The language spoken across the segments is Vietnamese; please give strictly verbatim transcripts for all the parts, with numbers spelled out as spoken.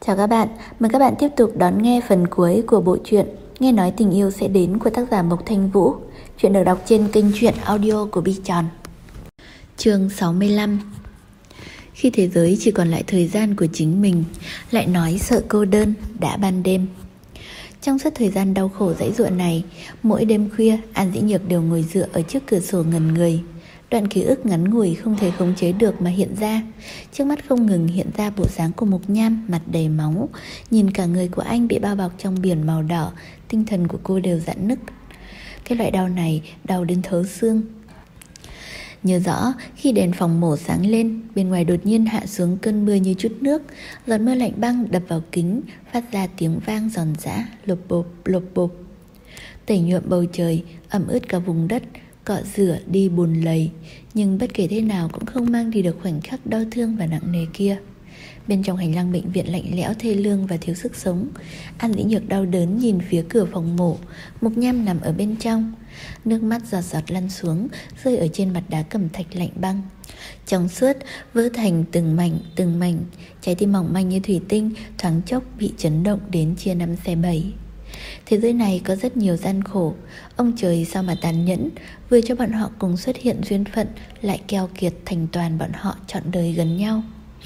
Chào các bạn, mời các bạn tiếp tục đón nghe phần cuối của bộ truyện Nghe nói tình yêu sẽ đến của tác giả Mộc Thanh Vũ. Chuyện được đọc trên kênh truyện audio của Bi Tròn. Chương sáu mươi lăm. Khi thế giới chỉ còn lại thời gian của chính mình, lại nói sợ cô đơn, đã ban đêm. Trong suốt thời gian đau khổ dãy dụa này, mỗi đêm khuya An Dĩ Nhược đều ngồi dựa ở trước cửa sổ ngẩn người. Đoạn ký ức ngắn ngủi không thể khống chế được mà hiện ra. Trước mắt không ngừng hiện ra bộ dáng của Mục Nham, mặt đầy máu. Nhìn cả người của anh bị bao bọc trong biển màu đỏ, tinh thần của cô đều rạn nứt. Cái loại đau này đau đến thấu xương. Nhớ rõ khi đèn phòng mổ sáng lên, bên ngoài đột nhiên hạ xuống cơn mưa như chút nước. Giọt mưa lạnh băng đập vào kính, phát ra tiếng vang giòn giã, lộp bộp lộp bộp, tẩy nhuộm bầu trời, ẩm ướt cả vùng đất, cọ rửa đi bùn lầy. Nhưng bất kể thế nào cũng không mang đi được khoảnh khắc đau thương và nặng nề kia. Bên trong hành lang bệnh viện lạnh lẽo thê lương và thiếu sức sống, An Dĩ Nhược đau đớn nhìn phía cửa phòng mổ. Mục Nham nằm ở bên trong, nước mắt giọt giọt lăn xuống, rơi ở trên mặt đá cẩm thạch lạnh băng, trong suốt vỡ thành từng mảnh từng mảnh. Trái tim mỏng manh như thủy tinh thoáng chốc bị chấn động đến chia năm xẻ bảy. Thế giới này có rất nhiều gian khổ. Ông trời sao mà tàn nhẫn, vừa cho bọn họ cùng xuất hiện duyên phận, lại keo kiệt thành toàn bọn họ trọn đời gần nhau.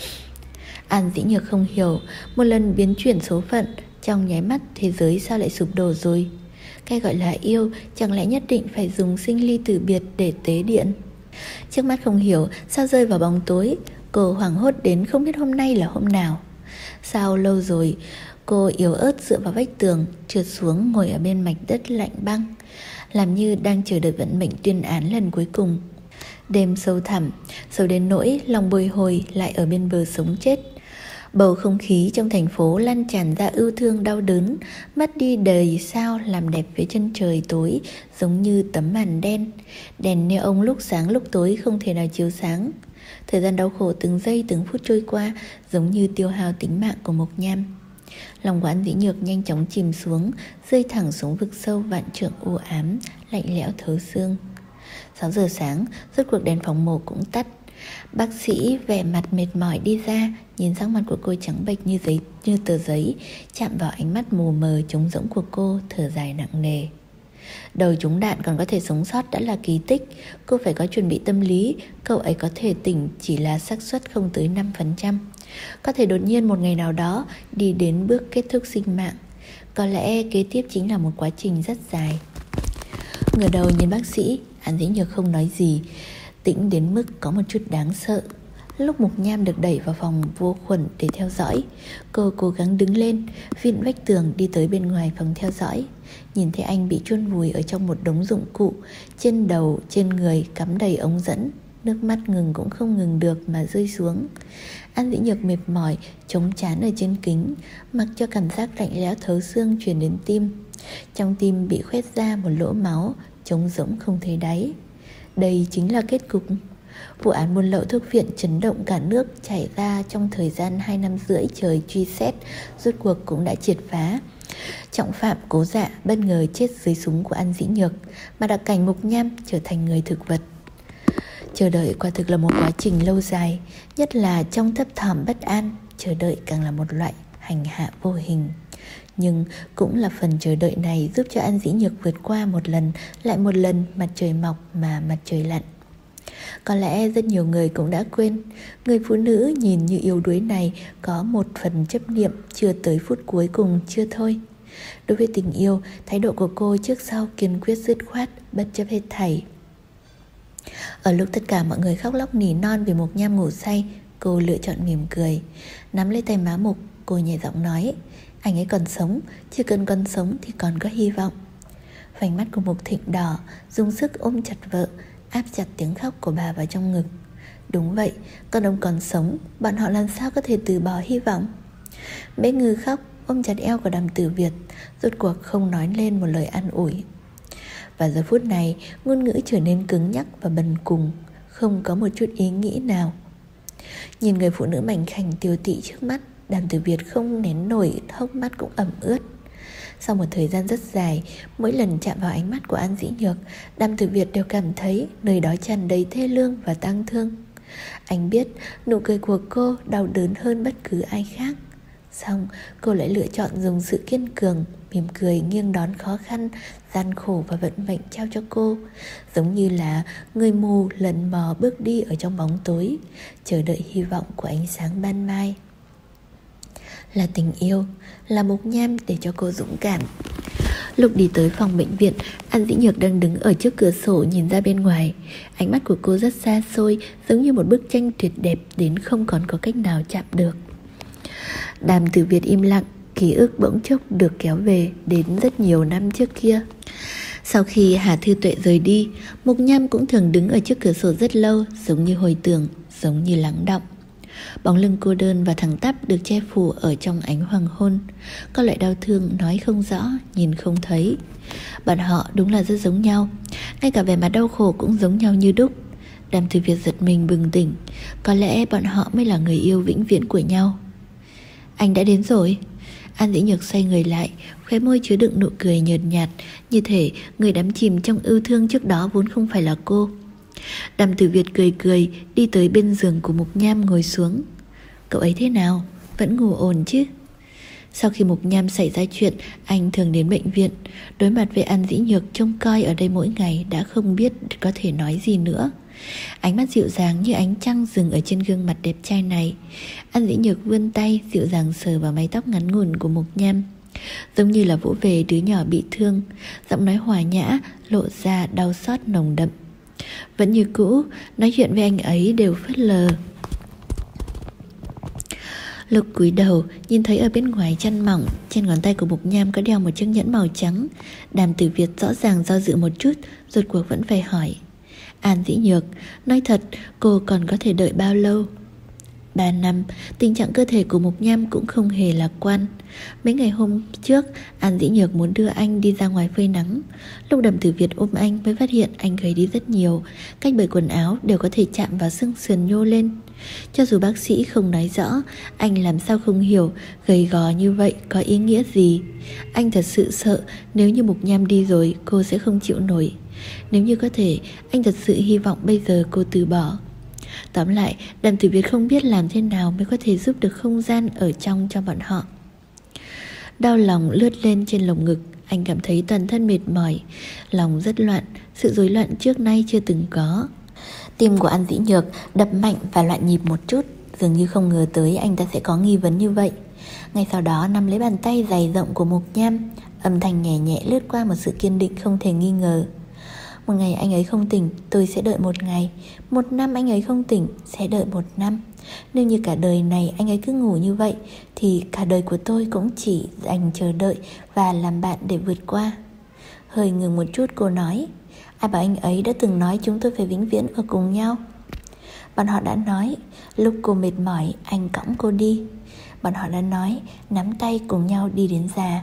An Dĩ Nhược không hiểu, một lần biến chuyển số phận, trong nháy mắt thế giới sao lại sụp đổ rồi. Cái gọi là yêu chẳng lẽ nhất định phải dùng sinh ly tử biệt để tế điện? Trước mắt không hiểu sao rơi vào bóng tối. Cô hoảng hốt đến không biết hôm nay là hôm nào. Sao lâu rồi cô yếu ớt dựa vào vách tường, trượt xuống ngồi ở bên mạch đất lạnh băng, làm như đang chờ đợi vận mệnh tuyên án lần cuối cùng. Đêm sâu thẳm, sâu đến nỗi lòng bồi hồi lại ở bên bờ sống chết. Bầu không khí trong thành phố lan tràn ra ưu thương đau đớn, mất đi đầy sao làm đẹp phía chân trời tối, giống như tấm màn đen. Đèn neon lúc sáng lúc tối không thể nào chiếu sáng. Thời gian đau khổ từng giây từng phút trôi qua, giống như tiêu hao tính mạng của Mộc Nham. Lòng của An Dĩ Nhược nhanh chóng chìm xuống, rơi thẳng xuống vực sâu vạn trượng u ám, lạnh lẽo thấu xương. Sáu giờ sáng, rốt cuộc đèn phòng mổ cũng tắt. Bác sĩ vẻ mặt mệt mỏi đi ra, nhìn sắc mặt của cô trắng bệch như giấy, như tờ giấy, chạm vào ánh mắt mù mờ trống rỗng của cô, thở dài nặng nề. Đầu trúng đạn còn có thể sống sót đã là kỳ tích. Cô phải có chuẩn bị tâm lý, cậu ấy có thể tỉnh chỉ là xác suất không tới năm phần trăm. Có thể đột nhiên một ngày nào đó đi đến bước kết thúc sinh mạng. Có lẽ kế tiếp chính là một quá trình rất dài. Ngửa đầu nhìn bác sĩ, An Dĩ Nhược không nói gì, tĩnh đến mức có một chút đáng sợ. Lúc Mục Nham được đẩy vào phòng vô khuẩn để theo dõi, cô cố gắng đứng lên, vịn vách tường đi tới bên ngoài phòng theo dõi. Nhìn thấy anh bị chôn vùi ở trong một đống dụng cụ, trên đầu, trên người cắm đầy ống dẫn. Nước mắt ngừng cũng không ngừng được mà rơi xuống. An Dĩ Nhược mệt mỏi, chống trán ở trên kính, mặc cho cảm giác lạnh lẽo thấu xương truyền đến tim. Trong tim bị khoét ra một lỗ máu, trống rỗng không thấy đáy. Đây chính là kết cục. Vụ án buôn lậu thuốc viện chấn động cả nước trải ra trong thời gian hai năm rưỡi trời truy xét, rốt cuộc cũng đã triệt phá. Trọng phạm Cố Dạ bất ngờ chết dưới súng của An Dĩ Nhược, mà đặc cảnh Mục Nham trở thành người thực vật. Chờ đợi quả thực là một quá trình lâu dài, nhất là trong thấp thỏm bất an, chờ đợi càng là một loại hành hạ vô hình. Nhưng cũng là phần chờ đợi này giúp cho An Dĩ Nhược vượt qua một lần lại một lần mặt trời mọc mà mặt trời lặn. Có lẽ rất nhiều người cũng đã quên, người phụ nữ nhìn như yếu đuối này có một phần chấp niệm chưa tới phút cuối cùng chưa thôi. Đối với tình yêu, thái độ của cô trước sau kiên quyết dứt khoát, bất chấp hết thảy. Ở lúc tất cả mọi người khóc lóc nỉ non vì Mục Nham ngủ say, cô lựa chọn mỉm cười, nắm lấy tay má Mục, cô nhẹ giọng nói: anh ấy còn sống, chỉ cần còn sống thì còn có hy vọng. Vành mắt của Mục Thịnh đỏ, dùng sức ôm chặt vợ, áp chặt tiếng khóc của bà vào trong ngực. Đúng vậy, con ông còn sống, bọn họ làm sao có thể từ bỏ hy vọng. Bé Ngư khóc, ôm chặt eo của Đàm Tử Việt, rốt cuộc không nói lên một lời an ủi. Và giờ phút này, ngôn ngữ trở nên cứng nhắc và bần cùng, không có một chút ý nghĩ nào. Nhìn người phụ nữ mảnh khảnh tiều tụy trước mắt, Đàm Tử Việt không nén nổi, hốc mắt cũng ẩm ướt. Sau một thời gian rất dài, mỗi lần chạm vào ánh mắt của An Dĩ Nhược, Đàm Tử Việt đều cảm thấy nơi đó tràn đầy thê lương và tang thương. Anh biết nụ cười của cô đau đớn hơn bất cứ ai khác. Xong cô lại lựa chọn dùng sự kiên cường, mỉm cười nghiêng đón khó khăn, gian khổ và vận mệnh trao cho cô. Giống như là người mù lần mò bước đi ở trong bóng tối, chờ đợi hy vọng của ánh sáng ban mai. Là tình yêu, là Mộc Nham để cho cô dũng cảm. Lúc đi tới phòng bệnh viện, An Dĩ Nhược đang đứng ở trước cửa sổ nhìn ra bên ngoài. Ánh mắt của cô rất xa xôi, giống như một bức tranh tuyệt đẹp đến không còn có cách nào chạm được. Đàm Tử Việt im lặng, ký ức bỗng chốc được kéo về đến rất nhiều năm trước kia. Sau khi Hà Thư Tuệ rời đi, Mộc Nham cũng thường đứng ở trước cửa sổ rất lâu, giống như hồi tưởng, giống như lắng đọng. Bóng lưng cô đơn và thẳng tắp được che phủ ở trong ánh hoàng hôn. Có loại đau thương nói không rõ, nhìn không thấy. Bọn họ đúng là rất giống nhau, ngay cả vẻ mặt đau khổ cũng giống nhau như đúc. Đàm Tử Việt giật mình bừng tỉnh. Có lẽ bọn họ mới là người yêu vĩnh viễn của nhau. Anh đã đến rồi. An Dĩ Nhược xoay người lại, khóe môi chứa đựng nụ cười nhợt nhạt, như thể người đắm chìm trong ưu thương trước đó vốn không phải là cô. Đàm Tử Việt cười cười, đi tới bên giường của Mộc Nham ngồi xuống. Cậu ấy thế nào? Vẫn ngủ ổn chứ? Sau khi Mộc Nham xảy ra chuyện, anh thường đến bệnh viện. Đối mặt với An Dĩ Nhược trông coi ở đây mỗi ngày, đã không biết có thể nói gì nữa. Ánh mắt dịu dàng như ánh trăng dừng ở trên gương mặt đẹp trai này. An Dĩ Nhược vươn tay dịu dàng sờ vào mái tóc ngắn ngủn của Mộc Nham, giống như là vỗ về đứa nhỏ bị thương. Giọng nói hòa nhã lộ ra đau xót nồng đậm. Vẫn như cũ, nói chuyện với anh ấy đều phớt lờ. Lúc cúi đầu, nhìn thấy ở bên ngoài chăn mỏng, trên ngón tay của Mộc Nham có đeo một chiếc nhẫn màu trắng. Đàm Tử Việt rõ ràng do dự một chút, rốt cuộc vẫn phải hỏi. An Dĩ Nhược, nói thật, cô còn có thể đợi bao lâu? Ba năm, tình trạng cơ thể của Mộc Nham cũng không hề lạc quan. Mấy ngày hôm trước, An Dĩ Nhược muốn đưa anh đi ra ngoài phơi nắng. Lúc Đàm Tử Việt ôm anh mới phát hiện anh gầy đi rất nhiều, cách bởi quần áo đều có thể chạm vào xương sườn nhô lên. Cho dù bác sĩ không nói rõ, anh làm sao không hiểu gầy gò như vậy có ý nghĩa gì. Anh thật sự sợ nếu như Mộc Nham đi rồi cô sẽ không chịu nổi. Nếu như có thể, anh thật sự hy vọng bây giờ cô từ bỏ. Tóm lại, Đàm Tử Việt không biết làm thế nào mới có thể giúp được không gian ở trong cho bọn họ. Đau lòng lướt lên trên lồng ngực, anh cảm thấy toàn thân mệt mỏi, lòng rất loạn, sự rối loạn trước nay chưa từng có. Tim của An Dĩ Nhược đập mạnh và loạn nhịp một chút, dường như không ngờ tới anh ta sẽ có nghi vấn như vậy. Ngay sau đó nắm lấy bàn tay dày rộng của Mộc Nham, âm thanh nhẹ nhẹ lướt qua một sự kiên định không thể nghi ngờ. Một ngày anh ấy không tỉnh, tôi sẽ đợi một ngày. Một năm anh ấy không tỉnh, sẽ đợi một năm. Nếu như cả đời này anh ấy cứ ngủ như vậy, thì cả đời của tôi cũng chỉ dành chờ đợi và làm bạn để vượt qua. Hơi ngừng một chút cô nói, ai bảo anh ấy đã từng nói chúng tôi phải vĩnh viễn ở cùng nhau. Bọn họ đã nói, lúc cô mệt mỏi anh cõng cô đi. Bọn họ đã nói, nắm tay cùng nhau đi đến già.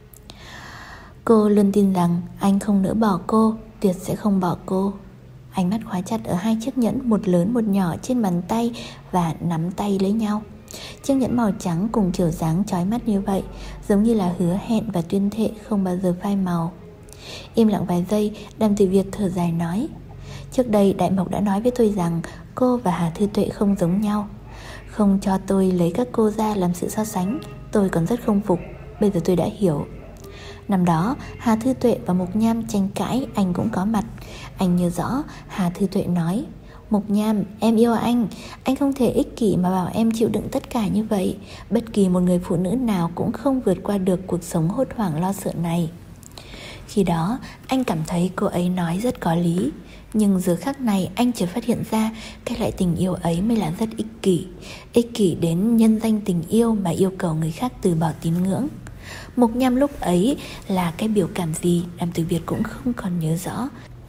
Cô luôn tin rằng anh không nỡ bỏ cô, tuyệt sẽ không bỏ cô. Ánh mắt khóa chặt ở hai chiếc nhẫn, một lớn một nhỏ trên bàn tay, và nắm tay lấy nhau. Chiếc nhẫn màu trắng cùng kiểu dáng chói mắt như vậy, giống như là hứa hẹn và tuyên thệ không bao giờ phai màu. Im lặng vài giây, Đàm Tử Việt thở dài nói, trước đây Đại Mộc đã nói với tôi rằng cô và Hà Thư Tuệ không giống nhau. Không cho tôi lấy các cô ra làm sự so sánh, tôi còn rất không phục. Bây giờ tôi đã hiểu. Năm đó Hà Thư Tuệ và Mộc Nham tranh cãi, anh cũng có mặt. Anh nhớ rõ Hà Thư Tuệ nói, Mộc Nham, em yêu anh, anh không thể ích kỷ mà bảo em chịu đựng tất cả như vậy. Bất kỳ một người phụ nữ nào cũng không vượt qua được cuộc sống hốt hoảng lo sợ này. Khi đó anh cảm thấy cô ấy nói rất có lý. Nhưng giờ khắc này anh chợt phát hiện ra cái loại tình yêu ấy mới là rất ích kỷ. Ích kỷ đến nhân danh tình yêu mà yêu cầu người khác từ bỏ tín ngưỡng. Mộc Nham lúc ấy là cái biểu cảm gì Đàm Tử Việt cũng không còn nhớ rõ.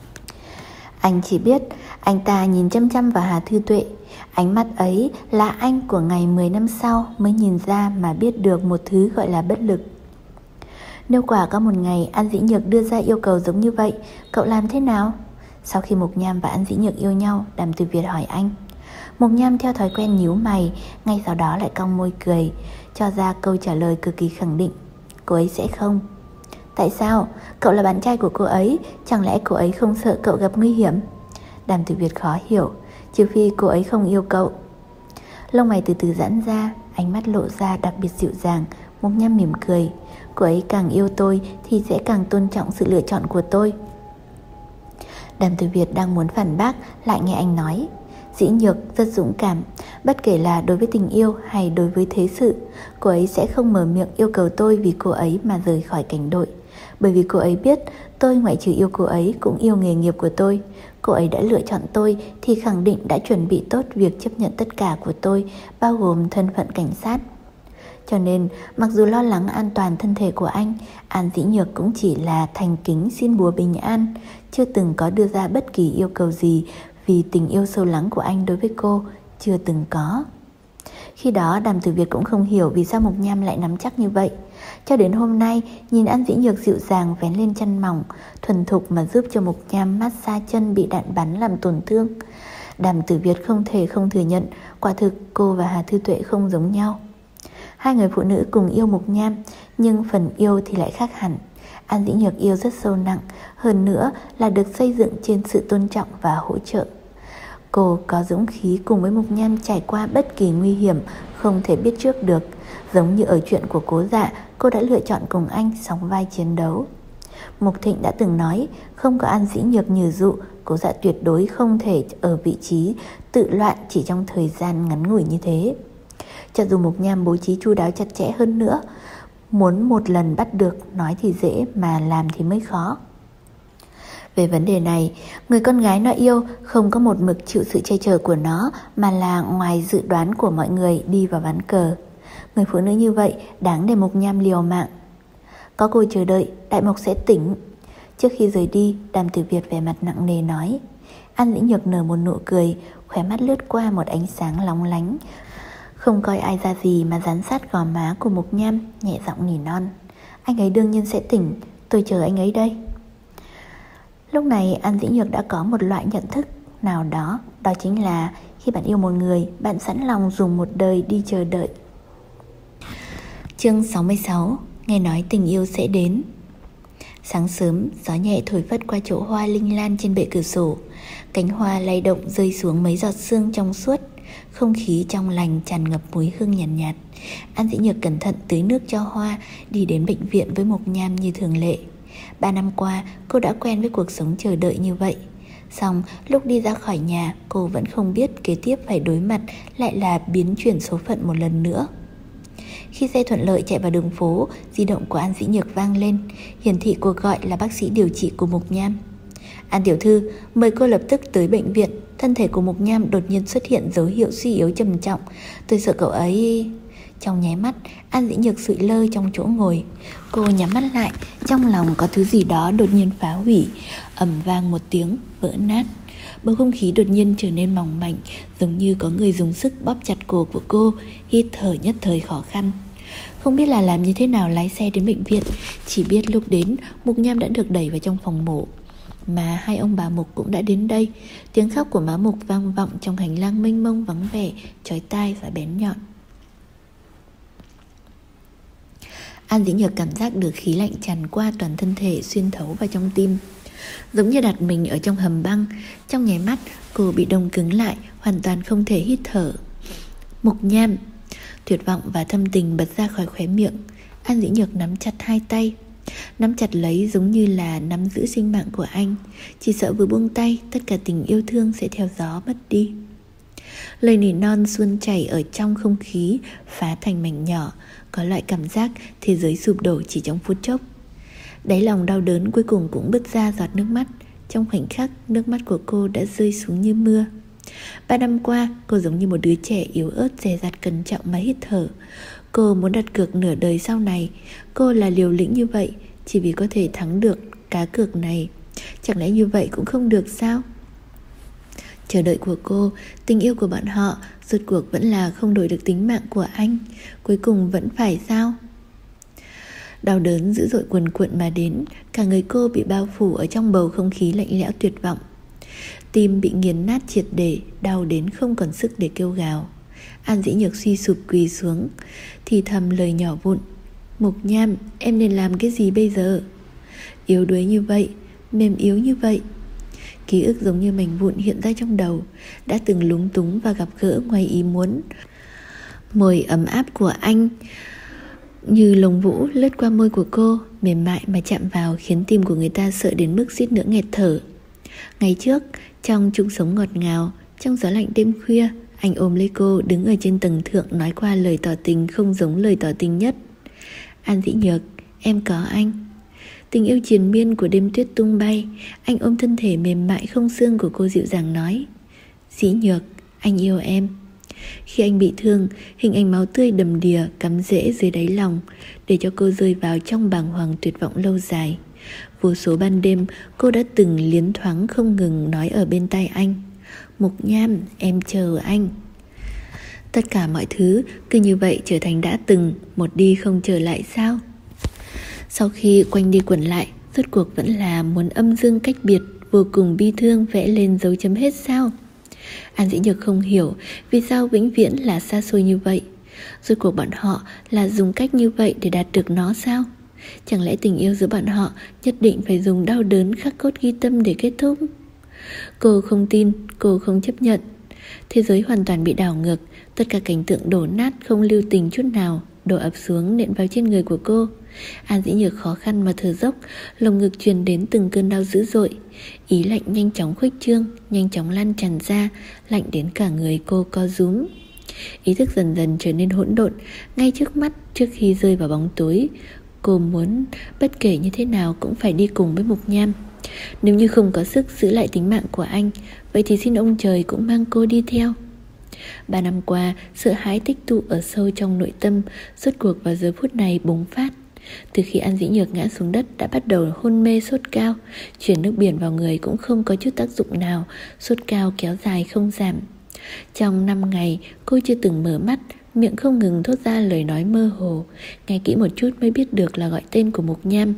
Anh chỉ biết anh ta nhìn chăm chăm vào Hà Thư Tuệ. Ánh mắt ấy là anh của ngày mười năm sau mới nhìn ra mà biết được một thứ gọi là bất lực. Nếu quả có một ngày An Dĩ Nhược đưa ra yêu cầu giống như vậy, cậu làm thế nào? Sau khi Mộc Nham và An Dĩ Nhược yêu nhau, Đàm Tử Việt hỏi anh. Mộc Nham theo thói quen nhíu mày, ngay sau đó lại cong môi cười, cho ra câu trả lời cực kỳ khẳng định. Cô ấy sẽ không. Tại sao? Cậu là bạn trai của cô ấy, chẳng lẽ cô ấy không sợ cậu gặp nguy hiểm? Đàm Tử Việt khó hiểu, trừ phi cô ấy không yêu cậu. Lông mày từ từ giãn ra. ánh mắt lộ ra đặc biệt dịu dàng. Mộc Nham mỉm cười. Cô ấy càng yêu tôi thì sẽ càng tôn trọng sự lựa chọn của tôi. Đàm Tử Việt đang muốn phản bác, lại nghe anh nói: Dĩ Nhược rất dũng cảm, bất kể là đối với tình yêu hay đối với thế sự, cô ấy sẽ không mở miệng yêu cầu tôi vì cô ấy mà rời khỏi cảnh đội. Bởi vì cô ấy biết tôi ngoại trừ yêu cô ấy cũng yêu nghề nghiệp của tôi. Cô ấy đã lựa chọn tôi thì khẳng định đã chuẩn bị tốt việc chấp nhận tất cả của tôi, bao gồm thân phận cảnh sát. Cho nên, mặc dù lo lắng an toàn thân thể của anh, An Dĩ Nhược cũng chỉ là thành kính xin bùa bình an, chưa từng có đưa ra bất kỳ yêu cầu gì vì tình yêu sâu lắng của anh đối với cô, chưa từng có. Khi đó Đàm Tử Việt cũng không hiểu vì sao Mộc Nham lại nắm chắc như vậy. Cho đến hôm nay, nhìn An Dĩ Nhược dịu dàng vén lên chăn mỏng, thuần thục mà giúp cho Mộc Nham massage chân bị đạn bắn làm tổn thương, Đàm Tử Việt không thể không thừa nhận, quả thực cô và Hà Thư Tuệ không giống nhau. Hai người phụ nữ cùng yêu Mộc Nham, nhưng phần yêu thì lại khác hẳn. An Dĩ Nhược yêu rất sâu nặng, hơn nữa là được xây dựng trên sự tôn trọng và hỗ trợ. Cô có dũng khí cùng với Mộc Nham trải qua bất kỳ nguy hiểm không thể biết trước được. Giống như ở chuyện của Cố Dạ, cô đã lựa chọn cùng anh sóng vai chiến đấu. Mục Thịnh đã từng nói, không có An Dĩ Nhược nhừ dụ, Cố Dạ tuyệt đối không thể ở vị trí tự loạn chỉ trong thời gian ngắn ngủi như thế. Cho dù Mộc Nham bố trí chu đáo chặt chẽ hơn nữa, muốn một lần bắt được nói thì dễ mà làm thì mới khó. Về vấn đề này, người con gái nó yêu không có một mực chịu sự che chở của nó, mà là ngoài dự đoán của mọi người đi vào ván cờ. Người phụ nữ như vậy đáng để Mộc Nham liều mạng. Có cô chờ đợi, Đại Mộc sẽ tỉnh. Trước khi rời đi, Đàm Tử Việt vẻ mặt nặng nề nói. An Dĩ Nhược nở một nụ cười, khóe mắt lướt qua một ánh sáng lóng lánh. Không coi ai ra gì mà dán sát gò má của Mộc Nham, nhẹ giọng nỉ non. Anh ấy đương nhiên sẽ tỉnh, tôi chờ anh ấy đây. Lúc này An Dĩ Nhược đã có một loại nhận thức nào đó, đó chính là khi bạn yêu một người, bạn sẵn lòng dùng một đời đi chờ đợi. Chương sáu mươi sáu. Nghe nói tình yêu sẽ đến. Sáng sớm, gió nhẹ thổi phất qua chỗ hoa linh lan trên bệ cửa sổ. Cánh hoa lay động rơi xuống mấy giọt sương trong suốt. Không khí trong lành tràn ngập mùi hương nhàn nhạt, nhạt. An Dĩ Nhược cẩn thận tưới nước cho hoa, đi đến bệnh viện với Mộc Nham như thường lệ. Ba năm qua, cô đã quen với cuộc sống chờ đợi như vậy. Xong, lúc đi ra khỏi nhà, cô vẫn không biết kế tiếp phải đối mặt lại là biến chuyển số phận một lần nữa. Khi xe thuận lợi chạy vào đường phố, di động của An Dĩ Nhược vang lên, hiển thị cuộc gọi là bác sĩ điều trị của Mộc Nham. An tiểu thư, mời cô lập tức tới bệnh viện. Thân thể của Mộc Nham đột nhiên xuất hiện dấu hiệu suy yếu trầm trọng. Tôi sợ cậu ấy... Trong nháy mắt, An Dĩ Nhược sụi lơ trong chỗ ngồi. Cô nhắm mắt lại, trong lòng có thứ gì đó đột nhiên phá hủy. Ầm vang một tiếng, vỡ nát. Bầu không khí đột nhiên trở nên mỏng manh, giống như có người dùng sức bóp chặt cổ của cô, hít thở nhất thời khó khăn. Không biết là làm như thế nào lái xe đến bệnh viện, chỉ biết lúc đến, Mộc Nham đã được đẩy vào trong phòng mổ. Mà hai ông bà Mộc cũng đã đến đây. Tiếng khóc của má Mộc vang vọng trong hành lang mênh mông vắng vẻ, chói tai và bén nhọn. An Dĩ Nhược cảm giác được khí lạnh tràn qua toàn thân thể, xuyên thấu vào trong tim, giống như đặt mình ở trong hầm băng. Trong nháy mắt, cô bị đông cứng lại, hoàn toàn không thể hít thở. Mộc Nham! Tuyệt vọng và thâm tình bật ra khỏi khóe miệng. An Dĩ Nhược nắm chặt hai tay, nắm chặt lấy giống như là nắm giữ sinh mạng của anh. Chỉ sợ vừa buông tay, tất cả tình yêu thương sẽ theo gió mất đi. Lời nỉ non suôn chảy ở trong không khí, phá thành mảnh nhỏ, có loại cảm giác thế giới sụp đổ chỉ trong phút chốc. Đáy lòng đau đớn cuối cùng cũng bứt ra giọt nước mắt. Trong khoảnh khắc, nước mắt của cô đã rơi xuống như mưa. Ba năm qua, cô giống như một đứa trẻ yếu ớt dè dặt cẩn trọng mà hít thở. Cô muốn đặt cược nửa đời sau này. Cô là liều lĩnh như vậy, chỉ vì có thể thắng được cá cược này. Chẳng lẽ như vậy cũng không được sao? Chờ đợi của cô, tình yêu của bọn họ, rốt cuộc vẫn là không đổi được tính mạng của anh. Cuối cùng vẫn phải sao? Đau đớn dữ dội cuồn cuộn mà đến, cả người cô bị bao phủ ở trong bầu không khí lạnh lẽo tuyệt vọng. Tim bị nghiền nát triệt để, đau đến không còn sức để kêu gào. An Dĩ Nhược suy sụp quỳ xuống, thì thầm lời nhỏ vụn. Mộc Nham, em nên làm cái gì bây giờ? Yếu đuối như vậy, mềm yếu như vậy. Ký ức giống như mảnh vụn hiện ra trong đầu. Đã từng lúng túng và gặp gỡ ngoài ý muốn. Môi ấm áp của anh như lông vũ lướt qua môi của cô, mềm mại mà chạm vào khiến tim của người ta sợ đến mức suýt nữa nghẹt thở. Ngày trước, trong chung sống ngọt ngào, trong gió lạnh đêm khuya, anh ôm lấy cô đứng ở trên tầng thượng nói qua lời tỏ tình không giống lời tỏ tình nhất. An Dĩ Nhược, em có anh. Tình yêu triền miên của đêm tuyết tung bay, anh ôm thân thể mềm mại không xương của cô dịu dàng nói: Dĩ Nhược, anh yêu em. Khi anh bị thương, hình ảnh máu tươi đầm đìa cắm rễ dưới đáy lòng, để cho cô rơi vào trong bàng hoàng tuyệt vọng lâu dài. Vô số ban đêm, cô đã từng liến thoáng không ngừng nói ở bên tai anh: Mục Nham, em chờ anh. Tất cả mọi thứ cứ như vậy trở thành đã từng, một đi không trở lại sao? Sau khi quanh đi quẩn lại, rốt cuộc vẫn là muốn âm dương cách biệt, vô cùng bi thương vẽ lên dấu chấm hết sao? An Dĩ Nhược không hiểu vì sao vĩnh viễn là xa xôi như vậy. Rốt cuộc bọn họ là dùng cách như vậy để đạt được nó sao? Chẳng lẽ tình yêu giữa bọn họ nhất định phải dùng đau đớn khắc cốt ghi tâm để kết thúc? Cô không tin, cô không chấp nhận. Thế giới hoàn toàn bị đảo ngược, tất cả cảnh tượng đổ nát không lưu tình chút nào đổ ập xuống nện vào trên người của cô. An Dĩ Nhược khó khăn mà thở dốc, lồng ngực truyền đến từng cơn đau dữ dội. Ý lạnh nhanh chóng khuếch trương, nhanh chóng lan tràn ra, lạnh đến cả người cô co rúm. Ý thức dần dần trở nên hỗn độn. Ngay trước mắt, trước khi rơi vào bóng tối, cô muốn bất kể như thế nào cũng phải đi cùng với Mục Nham. Nếu như không có sức giữ lại tính mạng của anh, vậy thì xin ông trời cũng mang cô đi theo. Ba năm qua, sợ hãi tích tụ ở sâu trong nội tâm, rốt cuộc vào giờ phút này bùng phát. Từ khi An Dĩ Nhược ngã xuống đất đã bắt đầu hôn mê sốt cao, chuyển nước biển vào người cũng không có chút tác dụng nào, sốt cao kéo dài không giảm. Trong năm ngày, cô chưa từng mở mắt, miệng không ngừng thốt ra lời nói mơ hồ, nghe kỹ một chút mới biết được là gọi tên của Mục Nham.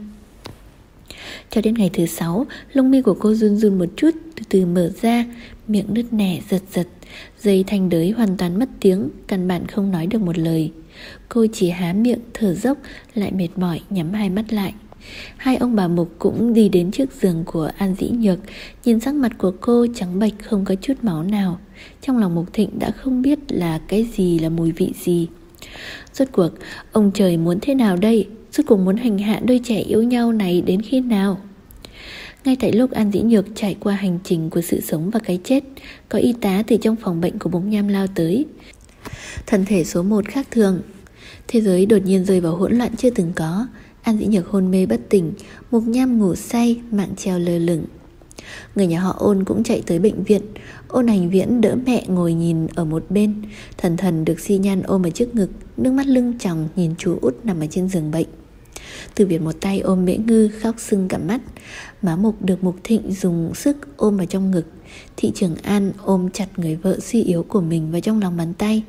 Cho đến ngày thứ sáu, lông mi của cô run run một chút, từ từ mở ra, miệng nứt nẻ giật giật, dây thanh đới hoàn toàn mất tiếng, căn bản không nói được một lời. Cô chỉ há miệng thở dốc, lại mệt mỏi nhắm hai mắt lại. Hai ông bà Mục cũng đi đến trước giường của An Dĩ Nhược, nhìn sắc mặt của cô trắng bệch không có chút máu nào. Trong lòng Mục Thịnh đã không biết là cái gì là mùi vị gì. Rốt cuộc ông trời muốn thế nào đây? Rốt cuộc muốn hành hạ đôi trẻ yêu nhau này đến khi nào? Ngay tại lúc An Dĩ Nhược trải qua hành trình của sự sống và cái chết, có y tá từ trong phòng bệnh của Mục Nham lao tới. Thân thể số một khác thường. Thế giới đột nhiên rơi vào hỗn loạn chưa từng có. An Dĩ Nhược hôn mê bất tỉnh, Mục Nham ngủ say, mạng treo lơ lửng. Người nhà họ Ôn cũng chạy tới bệnh viện. Ôn Hành Viễn đỡ mẹ ngồi nhìn ở một bên. Thần Thần được Xi Nhan ôm ở trước ngực, nước mắt lưng tròng nhìn chú út nằm ở trên giường bệnh. Từ Việt một tay ôm Mễ Ngư khóc sưng cả mắt. Má Mục được Mục Thịnh dùng sức ôm vào trong ngực. Thị Trường An ôm chặt người vợ suy yếu của mình vào trong lòng bàn tay.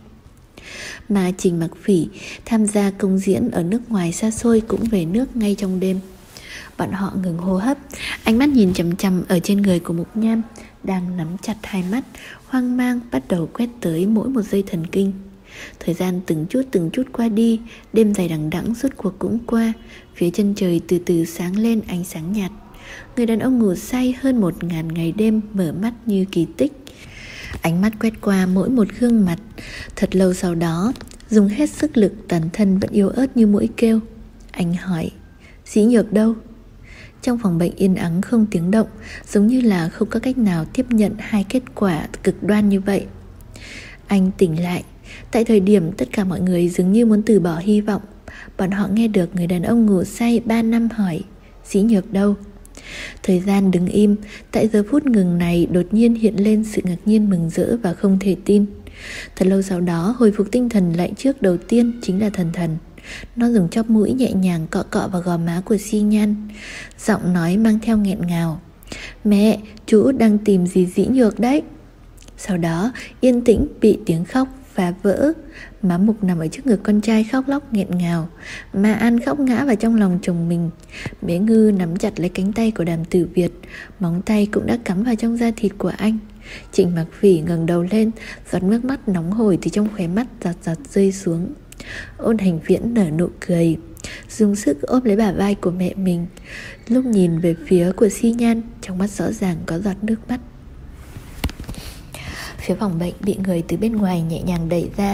Mà Trình Mặc Phỉ tham gia công diễn ở nước ngoài xa xôi cũng về nước ngay trong đêm. Bọn họ ngừng hô hấp, ánh mắt nhìn chằm chằm ở trên người của Mục Nham, đang nắm chặt hai mắt, hoang mang bắt đầu quét tới mỗi một dây thần kinh. Thời gian từng chút từng chút qua đi, đêm dài đằng đẵng rốt cuộc cũng qua. Phía chân trời từ từ sáng lên ánh sáng nhạt. Người đàn ông ngủ say hơn một ngàn ngày đêm mở mắt như kỳ tích. Ánh mắt quét qua mỗi một gương mặt. Thật lâu sau đó, dùng hết sức lực, toàn thân vẫn yếu ớt như mũi kêu. Anh hỏi: Dĩ Nhược đâu? Trong phòng bệnh yên ắng không tiếng động, giống như là không có cách nào tiếp nhận hai kết quả cực đoan như vậy. Anh tỉnh lại. Tại thời điểm tất cả mọi người dường như muốn từ bỏ hy vọng, bọn họ nghe được người đàn ông ngủ say ba năm hỏi: Dĩ Nhược đâu? Thời gian đứng im. Tại giờ phút ngừng này đột nhiên hiện lên sự ngạc nhiên, mừng rỡ và không thể tin. Thật lâu sau đó, hồi phục tinh thần lại trước đầu tiên chính là Thần Thần. Nó dùng chóp mũi nhẹ nhàng cọ cọ vào gò má của Xi Nhan, giọng nói mang theo nghẹn ngào: Mẹ, chú Út đang tìm gì Dĩ Nhược đấy. Sau đó yên tĩnh bị tiếng khóc phá vỡ. Má Mục nằm ở trước ngực con trai khóc lóc nghẹn ngào. Ma An khóc ngã vào trong lòng chồng mình. Bé Ngư nắm chặt lấy cánh tay của Đàm Tử Việt, móng tay cũng đã cắm vào trong da thịt của anh. Trịnh Mặc Phỉ ngẩng đầu lên, giọt nước mắt nóng hổi từ trong khóe mắt giọt giọt rơi xuống. Ôn Hành Viễn nở nụ cười, dùng sức ôm lấy bả vai của mẹ mình. Lúc nhìn về phía của Xi Nhan, trong mắt rõ ràng có giọt nước mắt. Phía phòng bệnh bị người từ bên ngoài nhẹ nhàng đẩy ra.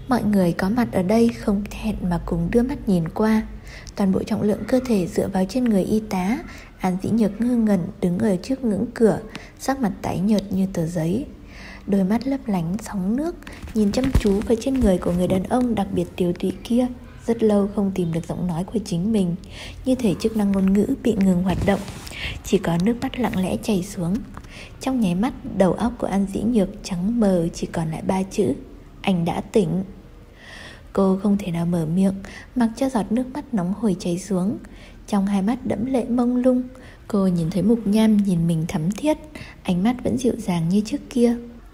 Mọi người có mặt ở đây không hẹn mà cùng đưa mắt nhìn qua. Toàn bộ trọng lượng cơ thể dựa vào trên người y tá. An Dĩ Nhược ngơ ngẩn đứng ở trước ngưỡng cửa, sắc mặt tái nhợt như tờ giấy. Đôi mắt lấp lánh sóng nước nhìn chăm chú vào trên người của người đàn ông đặc biệt tiều tụy kia. Rất lâu không tìm được giọng nói của chính mình, như thể chức năng ngôn ngữ bị ngừng hoạt động, chỉ có nước mắt lặng lẽ chảy xuống. Trong nháy mắt, đầu óc của An Dĩ Nhược trắng mờ, chỉ còn lại ba chữ: anh đã tỉnh. Cô không thể nào mở miệng, mặc cho giọt nước mắt nóng hổi chảy xuống. Trong hai mắt đẫm lệ mông lung, cô nhìn thấy Mục Nham nhìn mình thắm thiết, ánh mắt vẫn dịu dàng như trước kia.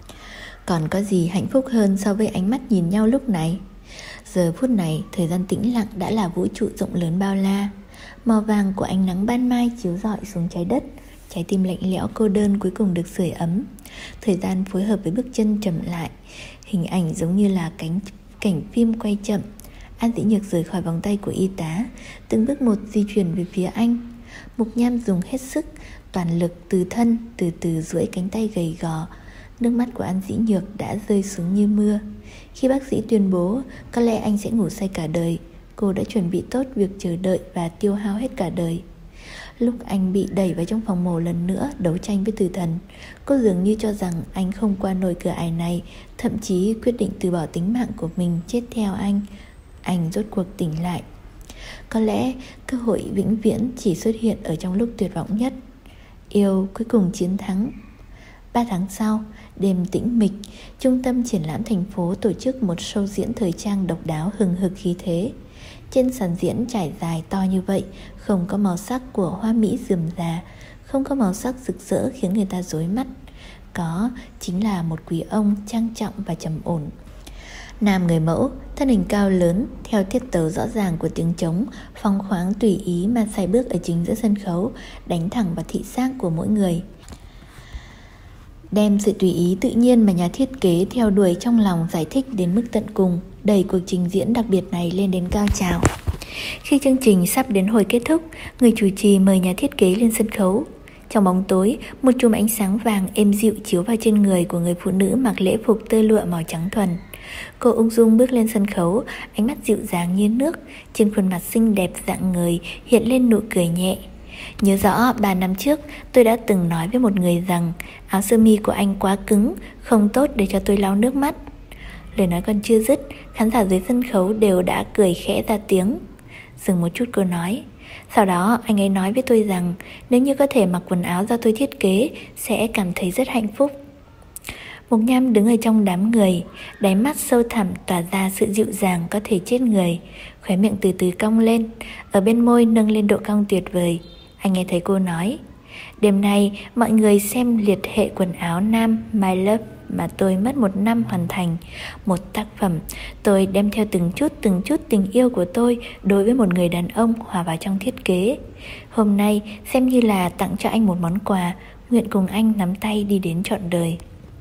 Còn có gì hạnh phúc hơn so với ánh mắt nhìn nhau lúc này? Giờ phút này, thời gian tĩnh lặng đã là vũ trụ rộng lớn bao la. Màu vàng của ánh nắng ban mai chiếu rọi xuống trái đất. Trái tim lạnh lẽo cô đơn cuối cùng được sưởi ấm. Thời gian phối hợp với bước chân chậm lại. Hình ảnh giống như là cánh cảnh phim quay chậm. An Dĩ Nhược rời khỏi vòng tay của y tá, từng bước một di chuyển về phía anh. Mục Nham dùng hết sức, toàn lực từ thân, từ từ duỗi cánh tay gầy gò. Nước mắt của An Dĩ Nhược đã rơi xuống như mưa. Khi bác sĩ tuyên bố có lẽ anh sẽ ngủ say cả đời, cô đã chuẩn bị tốt việc chờ đợi và tiêu hao hết cả đời. Lúc anh bị đẩy vào trong phòng mổ lần nữa đấu tranh với tử thần, cô dường như cho rằng anh không qua nổi cửa ải này, thậm chí quyết định từ bỏ tính mạng của mình chết theo anh. Anh rốt cuộc tỉnh lại. Có lẽ cơ hội vĩnh viễn chỉ xuất hiện ở trong lúc tuyệt vọng nhất. Yêu cuối cùng chiến thắng. Ba tháng sau, đêm tĩnh mịch, trung tâm triển lãm thành phố tổ chức một show diễn thời trang độc đáo hừng hực khí thế. Trên sàn diễn trải dài to như vậy, không có màu sắc của hoa mỹ rườm rà, không có màu sắc rực rỡ khiến người ta rối mắt. Có chính là một quý ông trang trọng và trầm ổn. Nam người mẫu, thân hình cao lớn, theo tiết tấu rõ ràng của tiếng trống, phóng khoáng tùy ý mà sải bước ở chính giữa sân khấu, đánh thẳng vào thị giác của mỗi người. Đem sự tùy ý tự nhiên mà nhà thiết kế theo đuổi trong lòng giải thích đến mức tận cùng, đẩy cuộc trình diễn đặc biệt này lên đến cao trào. Khi chương trình sắp đến hồi kết thúc, người chủ trì mời nhà thiết kế lên sân khấu. Trong bóng tối, một chùm ánh sáng vàng êm dịu chiếu vào trên người của người phụ nữ mặc lễ phục tơ lụa màu trắng thuần. Cô ung dung bước lên sân khấu, ánh mắt dịu dàng như nước, trên khuôn mặt xinh đẹp rạng ngời hiện lên nụ cười nhẹ. Nhớ rõ ba năm trước tôi đã từng nói với một người rằng áo sơ mi của anh quá cứng, không tốt để cho tôi lau nước mắt. Lời nói còn chưa dứt, khán giả dưới sân khấu đều đã cười khẽ ra tiếng. Dừng một chút cô nói: sau đó anh ấy nói với tôi rằng nếu như có thể mặc quần áo do tôi thiết kế sẽ cảm thấy rất hạnh phúc. Mục Nham đứng ở trong đám người, đáy mắt sâu thẳm tỏa ra sự dịu dàng có thể chết người, khóe miệng từ từ cong lên, ở bên môi nâng lên độ cong tuyệt vời. Anh nghe thấy cô nói: đêm nay mọi người xem liệt hệ quần áo nam My Love mà tôi mất một năm hoàn thành. Một tác phẩm tôi đem theo từng chút từng chút tình yêu của tôi đối với một người đàn ông hòa vào trong thiết kế. Hôm nay xem như là tặng cho anh một món quà, nguyện cùng anh nắm tay đi đến trọn đời.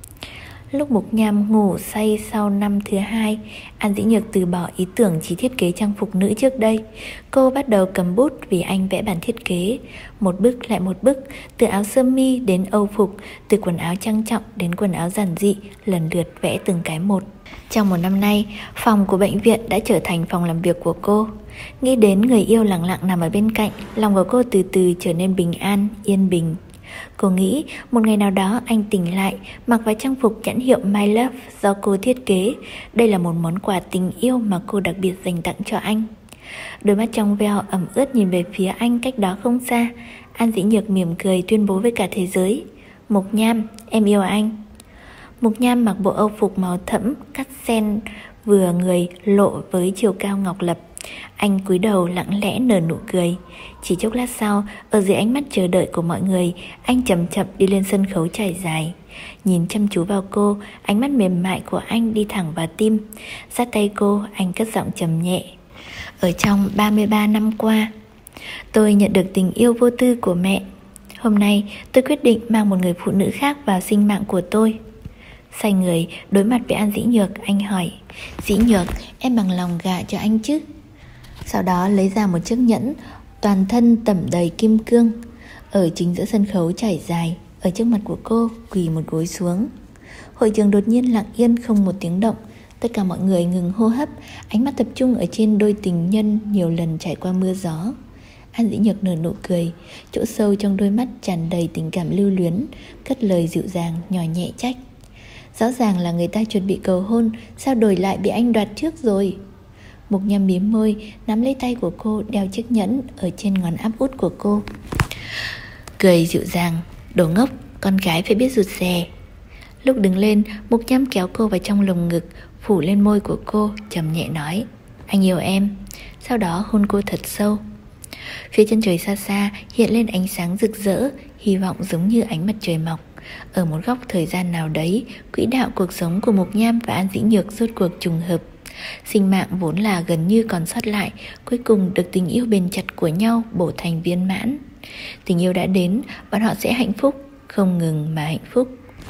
Lúc Mục Nham ngủ say sau năm thứ hai, An Dĩ Nhược từ bỏ ý tưởng chỉ thiết kế trang phục nữ trước đây. Cô bắt đầu cầm bút vì anh vẽ bản thiết kế. Một bức lại một bức, từ áo sơ mi đến âu phục, từ quần áo trang trọng đến quần áo giản dị, lần lượt vẽ từng cái một. Trong một năm nay, phòng của bệnh viện đã trở thành phòng làm việc của cô. Nghĩ đến người yêu lặng lặng nằm ở bên cạnh, lòng của cô từ từ trở nên bình an, yên bình. Cô nghĩ một ngày nào đó anh tỉnh lại, mặc vào trang phục nhãn hiệu My Love do cô thiết kế. Đây là một món quà tình yêu mà cô đặc biệt dành tặng cho anh. Đôi mắt trong veo ẩm ướt nhìn về phía anh cách đó không xa. An Dĩ Nhược mỉm cười tuyên bố với cả thế giới: Mục Nham, em yêu anh. Mục Nham mặc bộ âu phục màu thẫm, cắt xen vừa người lộ với chiều cao ngọc lập. Anh cúi đầu lặng lẽ nở nụ cười. Chỉ chốc lát sau, ở dưới ánh mắt chờ đợi của mọi người, anh chậm chậm đi lên sân khấu trải dài. Nhìn chăm chú vào cô, ánh mắt mềm mại của anh đi thẳng vào tim. Sát tay cô, anh cất giọng trầm nhẹ: ở trong ba mươi ba năm qua, tôi nhận được tình yêu vô tư của mẹ. Hôm nay tôi quyết định mang một người phụ nữ khác vào sinh mạng của tôi. Xoay người đối mặt với An Dĩ Nhược, anh hỏi: Dĩ Nhược, em bằng lòng gả cho anh chứ? Sau đó lấy ra một chiếc nhẫn toàn thân tẩm đầy kim cương. Ở chính giữa sân khấu trải dài, ở trước mặt của cô quỳ một gối xuống. Hội trường đột nhiên lặng yên không một tiếng động. Tất Tất cả mọi người ngừng hô hấp, ánh mắt tập trung ở trên đôi tình nhân nhiều lần trải qua mưa gió. An Dĩ Nhược nở nụ cười, chỗ sâu trong đôi mắt tràn đầy tình cảm lưu luyến, cất lời dịu dàng nhỏ nhẹ trách. Rõ ràng là người ta chuẩn bị cầu hôn, sao đổi lại bị anh đoạt trước rồi? Mục Nham mím môi, nắm lấy tay của cô, đeo chiếc nhẫn ở trên ngón áp út của cô. Cười dịu dàng, đồ ngốc, con gái phải biết rụt rè. Lúc đứng lên, Mục Nham kéo cô vào trong lồng ngực, phủ lên môi của cô, trầm nhẹ nói, anh yêu em. Sau đó hôn cô thật sâu. Phía chân trời xa xa hiện lên ánh sáng rực rỡ, hy vọng giống như ánh mặt trời mọc. Ở một góc thời gian nào đấy, quỹ đạo cuộc sống của Mục Nham và An Dĩ Nhược rốt cuộc trùng hợp. Sinh mạng vốn là gần như còn sót lại, cuối cùng được tình yêu bền chặt của nhau bổ thành viên mãn. Tình yêu đã đến, bọn họ sẽ hạnh phúc, không ngừng mà hạnh phúc.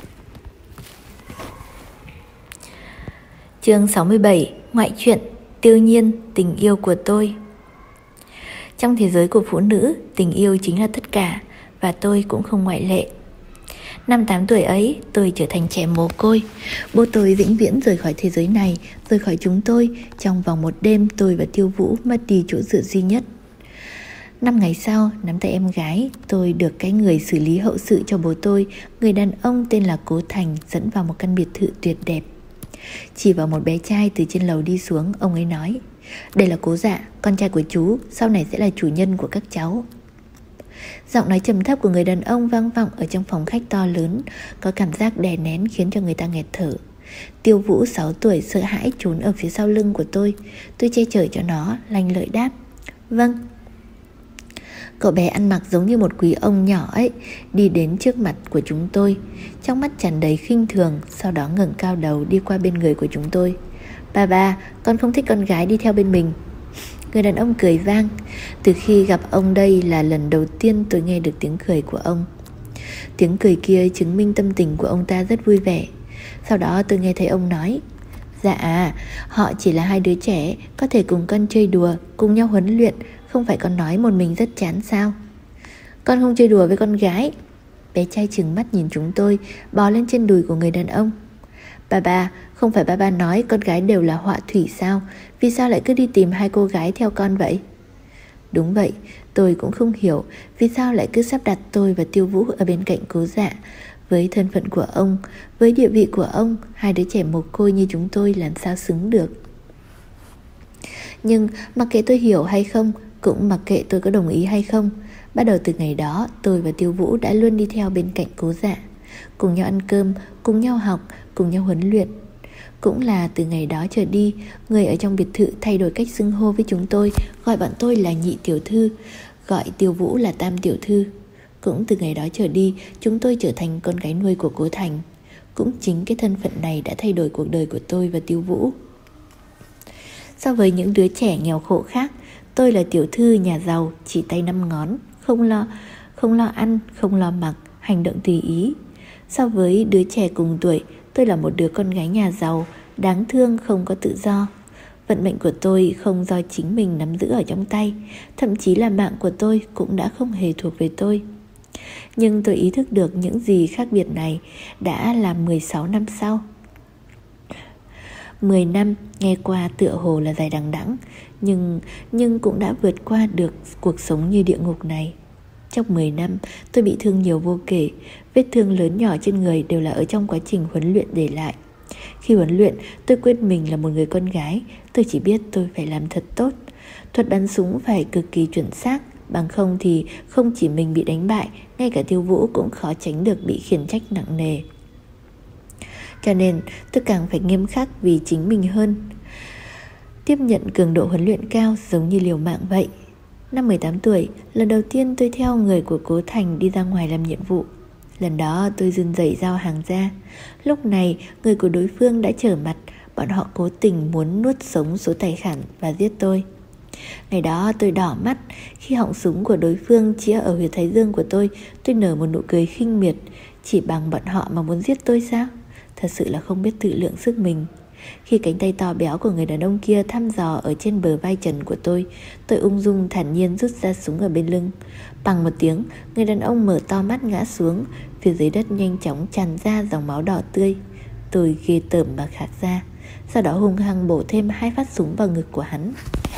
Chương sáu mươi bảy. Ngoại truyện Tiêu Nhiên, tình yêu của tôi. Trong thế giới của phụ nữ, tình yêu chính là tất cả, và tôi cũng không ngoại lệ. Năm tám tuổi ấy, tôi trở thành trẻ mồ côi. Bố tôi vĩnh viễn rời khỏi thế giới này, rời khỏi chúng tôi. Trong vòng một đêm, tôi và Tiêu Vũ mất đi chỗ dựa duy nhất. Năm ngày sau, nắm tay em gái, tôi được cái người xử lý hậu sự cho bố tôi, người đàn ông tên là Cố Thành, dẫn vào một căn biệt thự tuyệt đẹp. Chỉ vào một bé trai từ trên lầu đi xuống, ông ấy nói, đây là Cố Dạ, con trai của chú, sau này sẽ là chủ nhân của các cháu. Giọng nói trầm thấp của người đàn ông vang vọng ở trong phòng khách to lớn, có cảm giác đè nén khiến cho người ta nghẹt thở. Tiêu Vũ sáu tuổi sợ hãi trốn ở phía sau lưng của tôi. Tôi che chở cho nó, lanh lợi đáp, vâng. Cậu bé ăn mặc giống như một quý ông nhỏ ấy, đi đến trước mặt của chúng tôi, trong mắt tràn đầy khinh thường, sau đó ngẩng cao đầu đi qua bên người của chúng tôi. Bà bà, con không thích con gái đi theo bên mình. Người đàn ông cười vang. Từ khi gặp ông đây là lần đầu tiên tôi nghe được tiếng cười của ông. Tiếng cười kia chứng minh tâm tình của ông ta rất vui vẻ. Sau đó tôi nghe thấy ông nói, dạ, họ chỉ là hai đứa trẻ, có thể cùng con chơi đùa, cùng nhau huấn luyện. Không phải con nói một mình rất chán sao? Con không chơi đùa với con gái. Bé trai trừng mắt nhìn chúng tôi, bò lên trên đùi của người đàn ông. Bà bà, không phải bà bà nói con gái đều là họa thủy sao? Vì sao lại cứ đi tìm hai cô gái theo con vậy? Đúng vậy, tôi cũng không hiểu vì sao lại cứ sắp đặt tôi và Tiêu Vũ ở bên cạnh Cố Dạ. Với thân phận của ông, với địa vị của ông, hai đứa trẻ mồ côi như chúng tôi làm sao xứng được. Nhưng mặc kệ tôi hiểu hay không, cũng mặc kệ tôi có đồng ý hay không, bắt đầu từ ngày đó tôi và Tiêu Vũ đã luôn đi theo bên cạnh Cố Dạ, cùng nhau ăn cơm, cùng nhau học, cùng nhau huấn luyện. Cũng là từ ngày đó trở đi, người ở trong biệt thự thay đổi cách xưng hô với chúng tôi, gọi bọn tôi là nhị tiểu thư, gọi Tiêu Vũ là tam tiểu thư. Cũng từ ngày đó trở đi, chúng tôi trở thành con gái nuôi của Cố Thành. Cũng chính cái thân phận này đã thay đổi cuộc đời của tôi và Tiêu Vũ. So với những đứa trẻ nghèo khổ khác, tôi là tiểu thư nhà giàu, chỉ tay năm ngón, không lo, không lo ăn, không lo mặc, hành động tùy ý. So với đứa trẻ cùng tuổi, tôi là một đứa con gái nhà giàu, đáng thương, không có tự do. Vận mệnh của tôi không do chính mình nắm giữ ở trong tay, thậm chí là mạng của tôi cũng đã không hề thuộc về tôi. Nhưng tôi ý thức được những gì khác biệt này đã là mười sáu năm sau. mười năm nghe qua tựa hồ là dài đằng đẵng, nhưng, nhưng cũng đã vượt qua được cuộc sống như địa ngục này. Trong mười năm, tôi bị thương nhiều vô kể, vết thương lớn nhỏ trên người đều là ở trong quá trình huấn luyện để lại. Khi huấn luyện, tôi quên mình là một người con gái, tôi chỉ biết tôi phải làm thật tốt. Thuật bắn súng phải cực kỳ chuẩn xác, bằng không thì không chỉ mình bị đánh bại, ngay cả Tiêu Vũ cũng khó tránh được bị khiển trách nặng nề. Cho nên tôi càng phải nghiêm khắc vì chính mình hơn. Tiếp nhận cường độ huấn luyện cao giống như liều mạng vậy. Năm mười tám tuổi, lần đầu tiên tôi theo người của Cố Thành đi ra ngoài làm nhiệm vụ. Lần đó tôi run rẩy giao hàng ra. Lúc này người của đối phương đã trở mặt, bọn họ cố tình muốn nuốt sống số tài sản và giết tôi. Ngày đó tôi đỏ mắt, khi họng súng của đối phương chĩa ở huyệt thái dương của tôi, tôi nở một nụ cười khinh miệt. Chỉ bằng bọn họ mà muốn giết tôi sao? Thật sự là không biết tự lượng sức mình. Khi cánh tay to béo của người đàn ông kia thăm dò ở trên bờ vai trần của tôi, tôi ung dung thản nhiên rút ra súng ở bên lưng. Bằng một tiếng, người đàn ông mở to mắt ngã xuống, phía dưới đất nhanh chóng tràn ra dòng máu đỏ tươi. Tôi ghê tởm mà khạc ra. sau đó hung hăng bổ thêm hai phát súng vào ngực của hắn.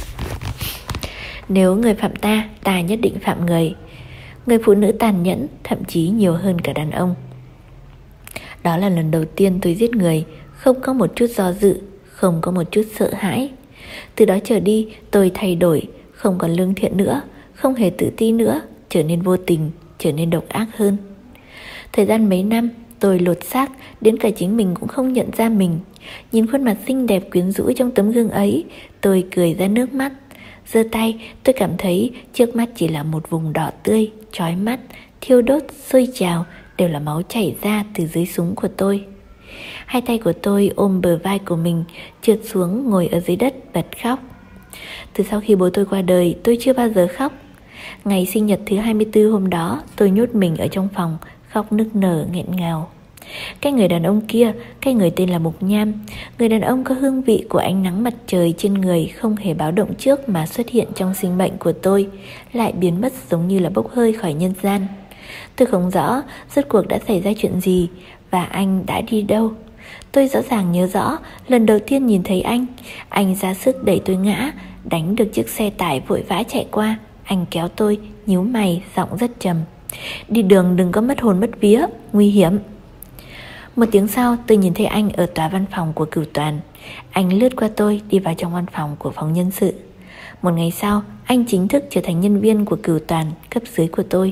Nếu người phạm ta, ta nhất định phạm người. Người phụ nữ tàn nhẫn, thậm chí nhiều hơn cả đàn ông. Đó là lần đầu tiên tôi giết người, không có một chút do dự, không có một chút sợ hãi. Từ đó trở đi, tôi thay đổi, không còn lương thiện nữa, không hề tự ti nữa, trở nên vô tình, trở nên độc ác hơn. Thời gian mấy năm, tôi lột xác, đến cả chính mình cũng không nhận ra mình. Nhìn khuôn mặt xinh đẹp quyến rũ trong tấm gương ấy, tôi cười ra nước mắt. Giơ tay, tôi cảm thấy trước mắt chỉ là một vùng đỏ tươi, chói mắt, thiêu đốt, sôi trào, đều là máu chảy ra từ dưới súng của tôi. Hai tay của tôi ôm bờ vai của mình, trượt xuống ngồi ở dưới đất bật khóc. Từ sau khi bố tôi qua đời, tôi chưa bao giờ khóc. Ngày sinh nhật thứ hai mươi tư hôm đó, tôi nhốt mình ở trong phòng, khóc nức nở nghẹn ngào. Cái người đàn ông kia, cái người tên là Mục Nham, người đàn ông có hương vị của ánh nắng mặt trời trên người, không hề báo động trước mà xuất hiện trong sinh mệnh của tôi, lại biến mất giống như là bốc hơi khỏi nhân gian. Tôi không rõ rốt cuộc đã xảy ra chuyện gì và anh đã đi đâu. Tôi rõ ràng nhớ rõ lần đầu tiên nhìn thấy anh, anh ra sức đẩy tôi ngã, đánh được chiếc xe tải vội vã chạy qua. Anh kéo tôi, nhíu mày, giọng rất trầm: đi đường đừng có mất hồn mất vía, nguy hiểm. Một tiếng sau, tôi nhìn thấy anh ở tòa văn phòng của Cửu Toàn. Anh lướt qua tôi, đi vào trong văn phòng của phòng nhân sự. Một ngày sau, anh chính thức trở thành nhân viên của Cửu Toàn, cấp dưới của tôi.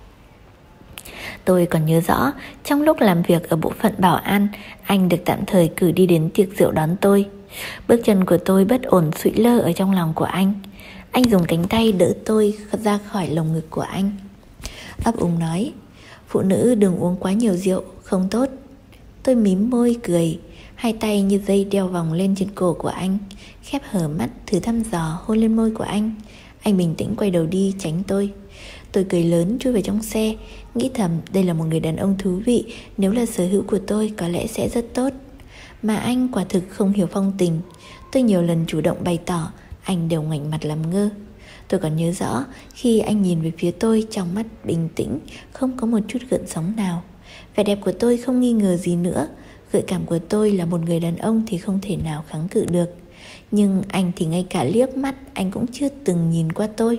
Tôi còn nhớ rõ, trong lúc làm việc ở bộ phận bảo an, anh được tạm thời cử đi đến tiệc rượu đón tôi. Bước chân của tôi bất ổn sụi lơ ở trong lòng của anh. Anh dùng cánh tay đỡ tôi ra khỏi lồng ngực của anh, ấp úng nói: phụ nữ đừng uống quá nhiều rượu, không tốt. Tôi mím môi cười, hai tay như dây đeo vòng lên trên cổ của anh, khép hờ mắt thử thăm dò hôn lên môi của anh. Anh bình tĩnh quay đầu đi tránh tôi. Tôi cười lớn chui vào trong xe, nghĩ thầm đây là một người đàn ông thú vị, nếu là sở hữu của tôi có lẽ sẽ rất tốt. Mà anh quả thực không hiểu phong tình. Tôi nhiều lần chủ động bày tỏ, anh đều ngoảnh mặt làm ngơ. Tôi còn nhớ rõ khi anh nhìn về phía tôi, trong mắt bình tĩnh, không có một chút gợn sóng nào. Vẻ đẹp của tôi không nghi ngờ gì nữa. Gợi cảm của tôi là một người đàn ông thì không thể nào kháng cự được. Nhưng anh thì ngay cả liếc mắt anh cũng chưa từng nhìn qua tôi.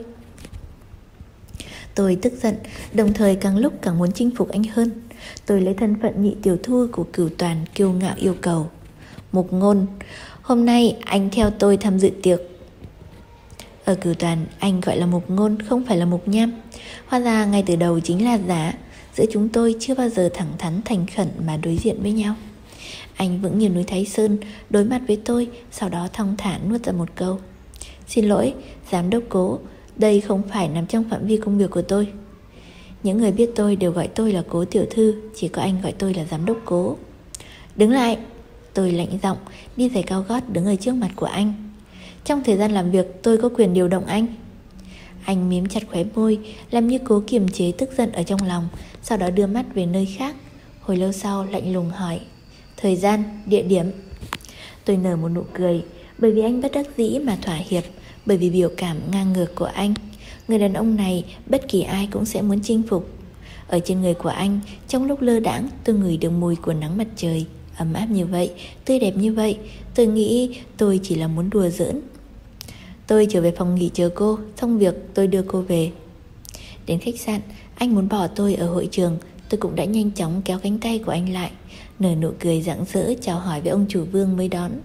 Tôi tức giận, đồng thời càng lúc càng muốn chinh phục anh hơn. Tôi lấy thân phận nhị tiểu thư của Cửu Toàn kiêu ngạo yêu cầu: Mục Ngôn, hôm nay anh theo tôi tham dự tiệc. Ở Cửu Toàn, anh gọi là Mục Ngôn, không phải là Mục Nham. Hóa ra ngay từ đầu chính là giả. Giữa chúng tôi chưa bao giờ thẳng thắn thành khẩn mà đối diện với nhau. Anh vững như núi Thái Sơn, đối mặt với tôi, sau đó thong thả nuốt ra một câu: xin lỗi, giám đốc Cố, đây không phải nằm trong phạm vi công việc của tôi. Những người biết tôi đều gọi tôi là Cố tiểu thư, chỉ có anh gọi tôi là giám đốc Cố. Đứng lại, tôi lạnh giọng, đi giày cao gót đứng ở trước mặt của anh. Trong thời gian làm việc tôi có quyền điều động anh. Anh mím chặt khóe môi, làm như cố kiềm chế tức giận ở trong lòng, sau đó đưa mắt về nơi khác. Hồi lâu sau lạnh lùng hỏi: thời gian, địa điểm. Tôi nở một nụ cười, bởi vì anh bất đắc dĩ mà thỏa hiệp, bởi vì biểu cảm ngang ngược của anh. Người đàn ông này bất kỳ ai cũng sẽ muốn chinh phục. Ở trên người của anh, trong lúc lơ đãng, tôi ngửi được mùi của nắng mặt trời, ấm áp như vậy, tươi đẹp như vậy. Tôi nghĩ tôi chỉ là muốn đùa giỡn. Tôi trở về phòng nghỉ chờ cô, xong việc tôi đưa cô về. Đến khách sạn, anh muốn bỏ tôi ở hội trường. Tôi cũng đã nhanh chóng kéo cánh tay của anh lại, nở nụ cười rạng rỡ chào hỏi với ông chủ Vương mới đón.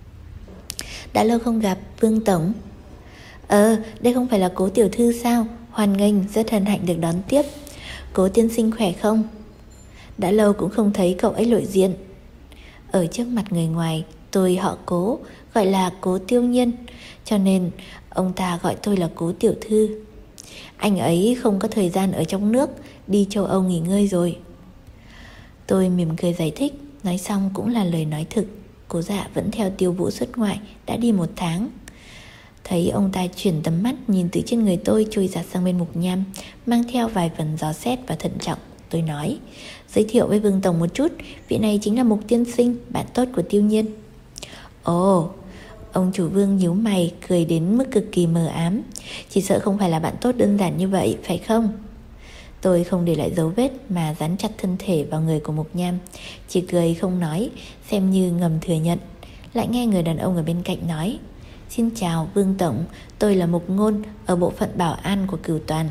Đã lâu không gặp, Vương tổng. Ờ, đây không phải là Cố tiểu thư sao? Hoan nghênh, rất hân hạnh được đón tiếp. Cố tiên sinh khỏe không? Đã lâu cũng không thấy cậu ấy lộ diện. Ở trước mặt người ngoài, tôi họ Cố, gọi là Cố Tiêu Nhiên, cho nên ông ta gọi tôi là Cố tiểu thư. Anh ấy không có thời gian ở trong nước, đi châu Âu nghỉ ngơi rồi. Tôi mỉm cười giải thích, nói xong cũng là lời nói thực. Cố Dạ vẫn theo Tiêu Vũ xuất ngoại, đã đi một tháng. Thấy ông ta chuyển tầm mắt nhìn từ trên người tôi trôi giặt sang bên Mục Nham, mang theo vài phần dò xét và thận trọng. Tôi nói: giới thiệu với Vương tổng một chút, vị này chính là Mục tiên sinh, bạn tốt của Tiêu Nhiên. Ồ, ông chủ Vương nhíu mày, cười đến mức cực kỳ mờ ám. Chỉ sợ không phải là bạn tốt đơn giản như vậy, phải không? Tôi không để lại dấu vết mà dán chặt thân thể vào người của Mục Nham, chỉ cười không nói, xem như ngầm thừa nhận. lại nghe người đàn ông ở bên cạnh nói: "Xin chào Vương Tổng, tôi là Mục Ngôn ở bộ phận bảo an của Cửu Toàn."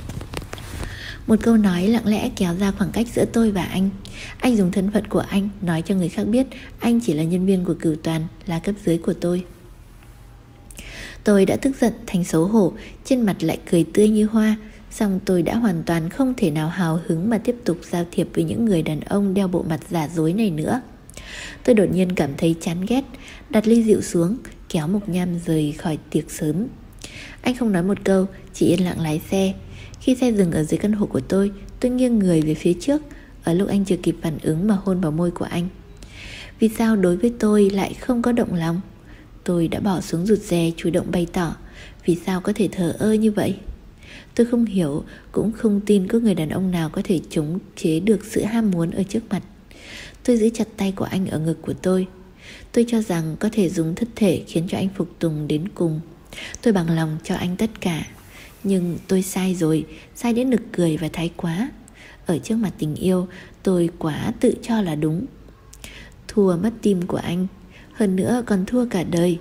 Một câu nói lặng lẽ kéo ra khoảng cách giữa tôi và anh. Anh dùng thân phận của anh nói cho người khác biết anh chỉ là nhân viên của Cửu Toàn, là cấp dưới của tôi. Tôi đã tức giận thành xấu hổ, trên mặt lại cười tươi như hoa. Song tôi đã hoàn toàn không thể nào hào hứng mà tiếp tục giao thiệp với những người đàn ông đeo bộ mặt giả dối này nữa. Tôi đột nhiên cảm thấy chán ghét, đặt ly rượu xuống, kéo Mục Nham rời khỏi tiệc sớm. Anh không nói một câu, chỉ yên lặng lái xe. Khi xe dừng ở dưới căn hộ của tôi, tôi nghiêng người về phía trước, ở lúc anh chưa kịp phản ứng mà hôn vào môi của anh. Vì sao đối với tôi lại không có động lòng? Tôi đã bỏ xuống rụt rè, chủ động bày tỏ. Vì sao có thể thờ ơ như vậy? Tôi không hiểu, cũng không tin có người đàn ông nào có thể chống chế được sự ham muốn ở trước mặt. Tôi giữ chặt tay của anh ở ngực của tôi. Tôi cho rằng có thể dùng thân thể khiến cho anh phục tùng đến cùng. Tôi bằng lòng cho anh tất cả. Nhưng tôi sai rồi, sai đến nực cười và thái quá. Ở trước mặt tình yêu, tôi quá tự cho là đúng. Thua mất tim của anh, hơn nữa còn thua cả đời.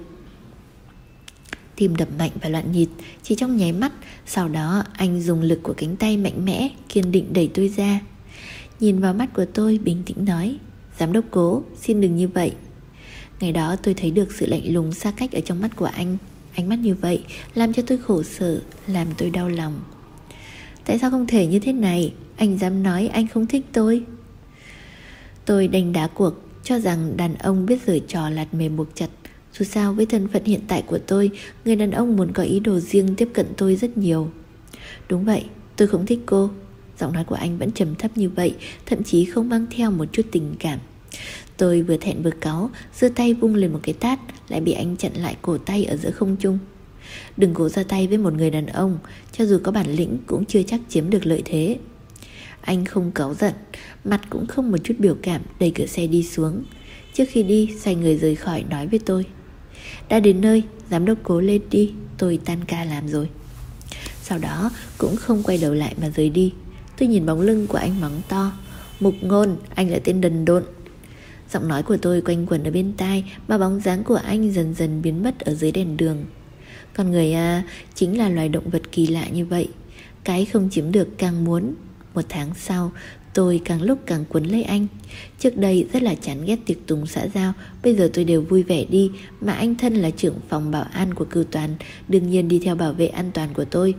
Tim đập mạnh và loạn nhịp chỉ trong nháy mắt. Sau đó anh dùng lực của cánh tay mạnh mẽ, kiên định đẩy tôi ra. Nhìn vào mắt của tôi, bình tĩnh nói: "Giám đốc Cố, xin đừng như vậy." Ngày đó tôi thấy được sự lạnh lùng xa cách ở trong mắt của anh. Ánh mắt như vậy làm cho tôi khổ sở, làm tôi đau lòng. Tại sao không thể như thế này? Anh dám nói anh không thích tôi? Tôi đành đá cuộc, cho rằng đàn ông biết giở trò lạt mềm buộc chặt. Dù sao với thân phận hiện tại của tôi, người đàn ông muốn có ý đồ riêng tiếp cận tôi rất nhiều. Đúng vậy, tôi không thích cô. Giọng nói của anh vẫn trầm thấp như vậy, thậm chí không mang theo một chút tình cảm. Tôi vừa thẹn vừa cáu, giơ tay vung lên một cái tát, lại bị anh chặn lại cổ tay ở giữa không trung. Đừng cố ra tay với một người đàn ông, cho dù có bản lĩnh cũng chưa chắc chiếm được lợi thế. Anh không cáu giận, mặt cũng không một chút biểu cảm, đẩy cửa xe đi xuống. Trước khi đi, xoay người rời khỏi, nói với tôi: "Đã đến nơi, giám đốc Cố lên đi, tôi tan ca làm rồi." Sau đó cũng không quay đầu lại mà rời đi. Tôi nhìn bóng lưng của anh mắng to: "Mục Ngôn, anh là tên đần độn." Giọng nói của tôi quanh quẩn ở bên tai, mà bóng dáng của anh dần dần biến mất ở dưới đèn đường. Con người à, chính là loài động vật kỳ lạ như vậy. Cái không chiếm được càng muốn. Một tháng sau, tôi càng lúc càng quấn lấy anh. Trước đây rất là chán ghét tiệc tùng xã giao, bây giờ tôi đều vui vẻ đi. Mà anh thân là trưởng phòng bảo an của Cửu Toàn, đương nhiên đi theo bảo vệ an toàn của tôi.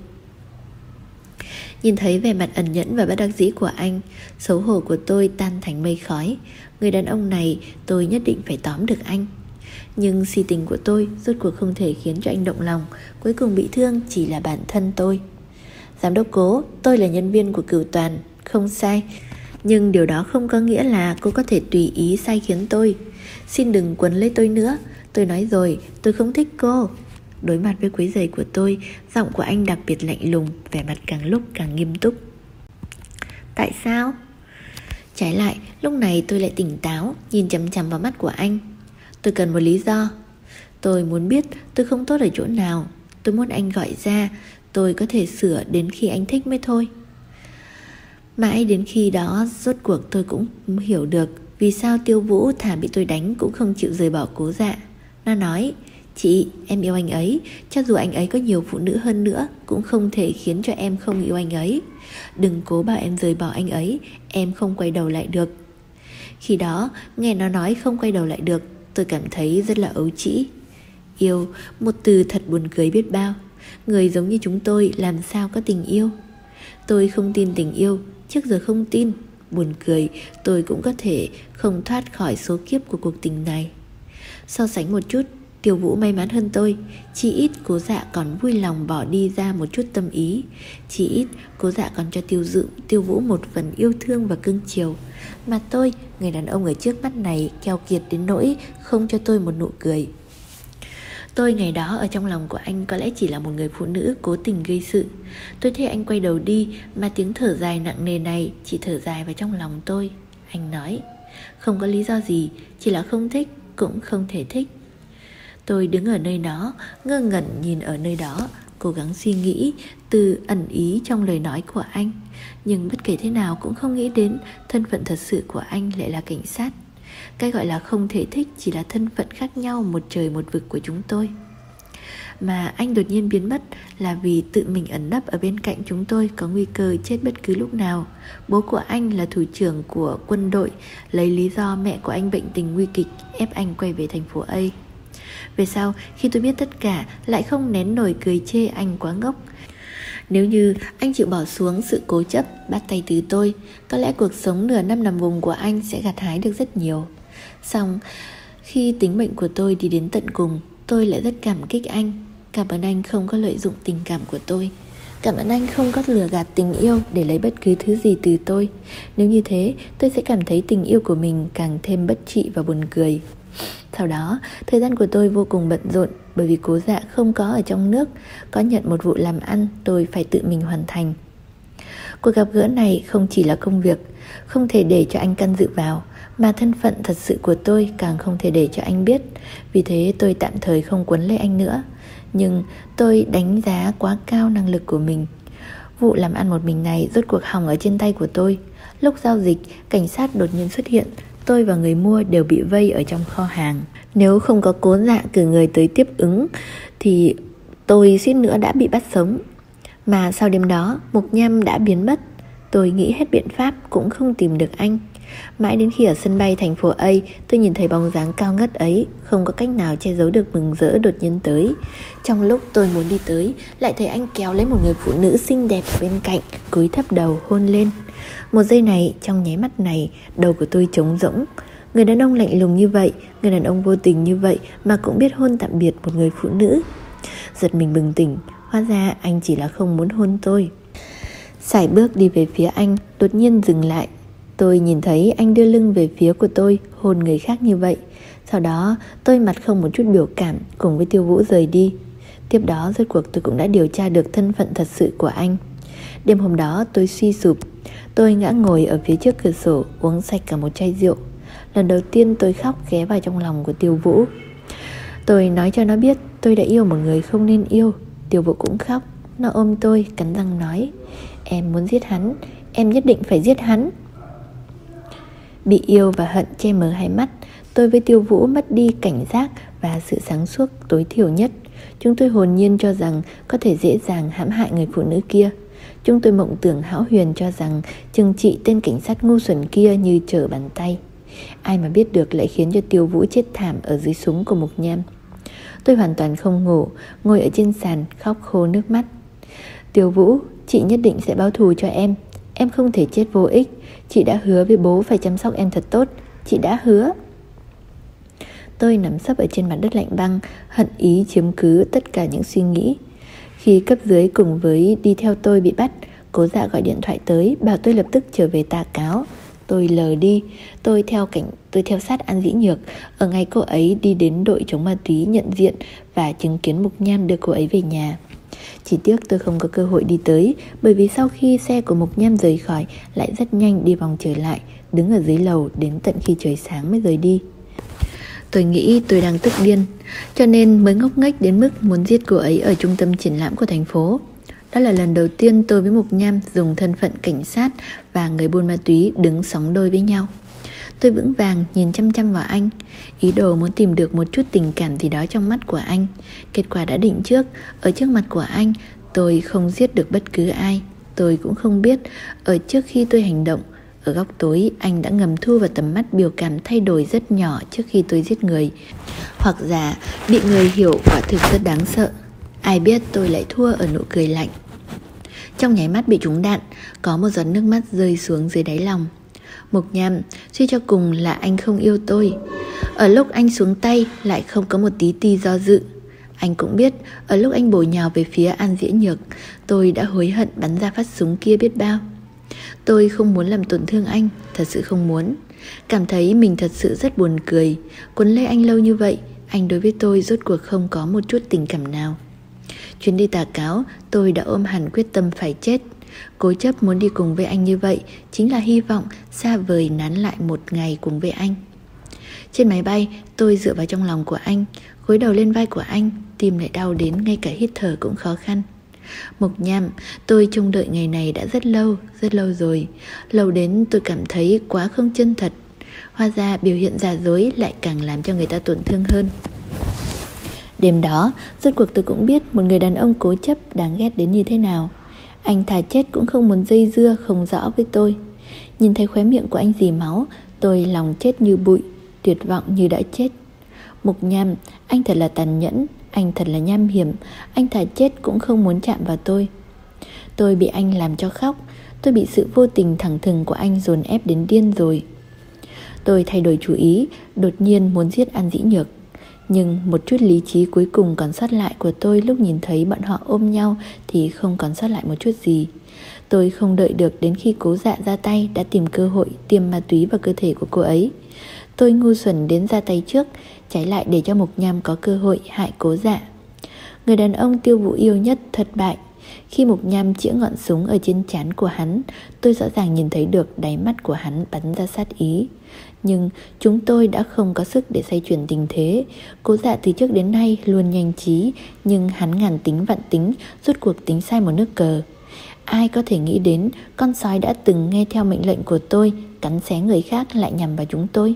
Nhìn thấy vẻ mặt ẩn nhẫn và bất đắc dĩ của anh, xấu hổ của tôi tan thành mây khói. Người đàn ông này tôi nhất định phải tóm được anh. Nhưng si tình của tôi rốt cuộc không thể khiến cho anh động lòng. Cuối cùng bị thương chỉ là bản thân tôi. "Giám đốc Cố, tôi là nhân viên của Cửu Toàn, không sai. Nhưng điều đó không có nghĩa là cô có thể tùy ý sai khiến tôi. Xin đừng quấn lấy tôi nữa. Tôi nói rồi, tôi không thích cô." Đối mặt với quấy rầy của tôi, giọng của anh đặc biệt lạnh lùng, vẻ mặt càng lúc càng nghiêm túc. "Tại sao?" Trái lại, lúc này tôi lại tỉnh táo, nhìn chằm chằm vào mắt của anh. "Tôi cần một lý do. Tôi muốn biết tôi không tốt ở chỗ nào. Tôi muốn anh gọi ra, tôi có thể sửa đến khi anh thích mới thôi." Mãi đến khi đó, rốt cuộc tôi cũng hiểu được vì sao Tiêu Vũ thà bị tôi đánh cũng không chịu rời bỏ Cố Dạ. Nó nói: "Chị, em yêu anh ấy. Cho dù anh ấy có nhiều phụ nữ hơn nữa, cũng không thể khiến cho em không yêu anh ấy. Đừng cố bảo em rời bỏ anh ấy, em không quay đầu lại được." Khi đó, nghe nó nói không quay đầu lại được, tôi cảm thấy rất là ấu trĩ. Yêu, một từ thật buồn cười biết bao. Người giống như chúng tôi làm sao có tình yêu? Tôi không tin tình yêu, trước giờ không tin. Buồn cười, tôi cũng có thể không thoát khỏi số kiếp của cuộc tình này. So sánh một chút, Tiêu Vũ may mắn hơn tôi. Chỉ ít Cố Dạ còn vui lòng bỏ đi ra một chút tâm ý. Chỉ ít Cố Dạ còn cho Tiêu Dự, Tiêu Vũ một phần yêu thương và cưng chiều. Mà tôi, người đàn ông ở trước mắt này, keo kiệt đến nỗi không cho tôi một nụ cười. Tôi ngày đó ở trong lòng của anh có lẽ chỉ là một người phụ nữ cố tình gây sự. Tôi thấy anh quay đầu đi, mà tiếng thở dài nặng nề này chỉ thở dài vào trong lòng tôi. Anh nói: "Không có lý do gì, chỉ là không thích, cũng không thể thích." Tôi đứng ở nơi đó, ngơ ngẩn nhìn ở nơi đó, cố gắng suy nghĩ từ ẩn ý trong lời nói của anh. Nhưng bất kể thế nào cũng không nghĩ đến thân phận thật sự của anh lại là cảnh sát. Cái gọi là không thể thích chỉ là thân phận khác nhau một trời một vực của chúng tôi. Mà anh đột nhiên biến mất là vì tự mình ẩn nấp ở bên cạnh chúng tôi có nguy cơ chết bất cứ lúc nào. Bố của anh là thủ trưởng của quân đội, lấy lý do mẹ của anh bệnh tình nguy kịch ép anh quay về thành phố A. Về sau, khi tôi biết tất cả, lại không nén nổi cười chê anh quá ngốc. Nếu như anh chịu bỏ xuống sự cố chấp, bắt tay từ tôi, có lẽ cuộc sống nửa năm nằm vùng của anh sẽ gặt hái được rất nhiều. Xong, khi tính mệnh của tôi đi đến tận cùng, tôi lại rất cảm kích anh. Cảm ơn anh không có lợi dụng tình cảm của tôi. Cảm ơn anh không có lừa gạt tình yêu để lấy bất cứ thứ gì từ tôi. Nếu như thế, tôi sẽ cảm thấy tình yêu của mình càng thêm bất trị và buồn cười. Sau đó, thời gian của tôi vô cùng bận rộn bởi vì Cố Dạ không có ở trong nước. Có nhận một vụ làm ăn tôi phải tự mình hoàn thành. Cuộc gặp gỡ này không chỉ là công việc, không thể để cho anh can dự vào, mà thân phận thật sự của tôi càng không thể để cho anh biết. Vì thế tôi tạm thời không quấn lấy anh nữa. Nhưng tôi đánh giá quá cao năng lực của mình. Vụ làm ăn một mình này rốt cuộc hỏng ở trên tay của tôi. Lúc giao dịch, cảnh sát đột nhiên xuất hiện. Tôi và người mua đều bị vây ở trong kho hàng. Nếu không có Cố Dạ cử người tới tiếp ứng thì tôi suýt nữa đã bị bắt sống. Mà sau đêm đó, Mục Nham đã biến mất. Tôi nghĩ hết biện pháp cũng không tìm được anh. Mãi đến khi ở sân bay thành phố A, tôi nhìn thấy bóng dáng cao ngất ấy, không có cách nào che giấu được mừng rỡ đột nhiên tới. Trong lúc tôi muốn đi tới, lại thấy anh kéo lấy một người phụ nữ xinh đẹp ở bên cạnh, cúi thấp đầu hôn lên. Một giây này, trong nháy mắt này, đầu của tôi trống rỗng. Người đàn ông lạnh lùng như vậy, người đàn ông vô tình như vậy mà cũng biết hôn tạm biệt một người phụ nữ. Giật mình bừng tỉnh, hóa ra anh chỉ là không muốn hôn tôi. Sải bước đi về phía anh, đột nhiên dừng lại. Tôi nhìn thấy anh đưa lưng về phía của tôi, hôn người khác như vậy. Sau đó tôi mặt không một chút biểu cảm, cùng với Tiêu Vũ rời đi. Tiếp đó rốt cuộc tôi cũng đã điều tra được thân phận thật sự của anh. Đêm hôm đó tôi suy sụp. Tôi ngã ngồi ở phía trước cửa sổ, uống sạch cả một chai rượu. Lần đầu tiên tôi khóc ghé vào trong lòng của Tiêu Vũ. Tôi nói cho nó biết tôi đã yêu một người không nên yêu. Tiêu Vũ cũng khóc. Nó ôm tôi, cắn răng nói: em muốn giết hắn, em nhất định phải giết hắn. Bị yêu và hận che mờ hai mắt, tôi với Tiêu Vũ mất đi cảnh giác và sự sáng suốt tối thiểu nhất. Chúng tôi hồn nhiên cho rằng có thể dễ dàng hãm hại người phụ nữ kia. Chúng tôi mộng tưởng hão huyền cho rằng trừng trị tên cảnh sát ngu xuẩn kia như trở bàn tay. Ai mà biết được lại khiến cho Tiêu Vũ chết thảm ở dưới súng của Mục Nham. Tôi hoàn toàn không ngủ, ngồi ở trên sàn khóc khô nước mắt. Tiêu Vũ, chị nhất định sẽ báo thù cho em. Em không thể chết vô ích. Chị đã hứa với bố phải chăm sóc em thật tốt. Chị đã hứa. Tôi nằm sấp ở trên mặt đất lạnh băng, hận ý chiếm cứ tất cả những suy nghĩ. Khi cấp dưới cùng với đi theo tôi bị bắt, Cố Dạ gọi điện thoại tới, bảo tôi lập tức trở về tà cáo. Tôi lờ đi. Tôi theo cảnh tôi theo sát An Dĩ Nhược. Ở ngày cô ấy đi đến đội chống ma túy nhận diện và chứng kiến Mục Nham đưa cô ấy về nhà. Chỉ tiếc tôi không có cơ hội đi tới, bởi vì sau khi xe của Mục Nham rời khỏi, lại rất nhanh đi vòng trở lại, đứng ở dưới lầu đến tận khi trời sáng mới rời đi. Tôi nghĩ tôi đang tức điên, cho nên mới ngốc nghếch đến mức muốn giết cô ấy ở trung tâm triển lãm của thành phố. Đó là lần đầu tiên tôi với Mục Nham dùng thân phận cảnh sát và người buôn ma túy đứng sóng đôi với nhau. Tôi vững vàng nhìn chăm chăm vào anh, ý đồ muốn tìm được một chút tình cảm gì đó trong mắt của anh. Kết quả đã định trước, ở trước mặt của anh, tôi không giết được bất cứ ai. Tôi cũng không biết, ở trước khi tôi hành động, ở góc tối anh đã ngầm thu vào tầm mắt biểu cảm thay đổi rất nhỏ trước khi tôi giết người. Hoặc giả bị người hiểu quả thực rất đáng sợ. Ai biết tôi lại thua ở nụ cười lạnh. Trong nháy mắt bị trúng đạn, có một giọt nước mắt rơi xuống dưới đáy lòng. Mục Nham, suy cho cùng là anh không yêu tôi. Ở lúc anh xuống tay lại không có một tí ti do dự. Anh cũng biết ở lúc anh bổ nhào về phía An Dĩ Nhược, tôi đã hối hận bắn ra phát súng kia biết bao. Tôi không muốn làm tổn thương anh, thật sự không muốn. Cảm thấy mình thật sự rất buồn cười. Quấn lấy anh lâu như vậy, anh đối với tôi rốt cuộc không có một chút tình cảm nào. Chuyến đi tà cáo, tôi đã ôm hẳn quyết tâm phải chết. Cố chấp muốn đi cùng với anh như vậy chính là hy vọng xa vời nán lại một ngày cùng với anh. Trên máy bay, tôi dựa vào trong lòng của anh, gối đầu lên vai của anh, tim lại đau đến ngay cả hít thở cũng khó khăn. Mục Nham, tôi trông đợi ngày này đã rất lâu, rất lâu rồi. Lâu đến tôi cảm thấy quá không chân thật. Hóa ra biểu hiện giả dối lại càng làm cho người ta tổn thương hơn. Đêm đó, rốt cuộc tôi cũng biết một người đàn ông cố chấp đáng ghét đến như thế nào. Anh thà chết cũng không muốn dây dưa không rõ với tôi. Nhìn thấy khóe miệng của anh rỉ máu, tôi lòng chết như bụi, tuyệt vọng như đã chết. Mục Nham, anh thật là tàn nhẫn, anh thật là nham hiểm, anh thà chết cũng không muốn chạm vào tôi. Tôi bị anh làm cho khóc, tôi bị sự vô tình thẳng thừng của anh dồn ép đến điên rồi. Tôi thay đổi chủ ý, đột nhiên muốn giết An Dĩ Nhược. Nhưng một chút lý trí cuối cùng còn sót lại của tôi lúc nhìn thấy bọn họ ôm nhau thì không còn sót lại một chút gì. Tôi không đợi được đến khi Cố Dạ ra tay đã tìm cơ hội tiêm ma túy vào cơ thể của cô ấy. Tôi ngu xuẩn đến ra tay trước, trái lại để cho Mục Nham có cơ hội hại Cố Dạ. Người đàn ông Tiêu Vũ yêu nhất thất bại. Khi Mục Nham chĩa ngọn súng ở trên trán của hắn, tôi rõ ràng nhìn thấy được đáy mắt của hắn bắn ra sát ý. Nhưng chúng tôi đã không có sức để xoay chuyển tình thế. Cố Dạ từ trước đến nay luôn nhanh trí, nhưng hắn ngàn tính vạn tính, rốt cuộc tính sai một nước cờ. Ai có thể nghĩ đến con sói đã từng nghe theo mệnh lệnh của tôi cắn xé người khác lại nhằm vào chúng tôi.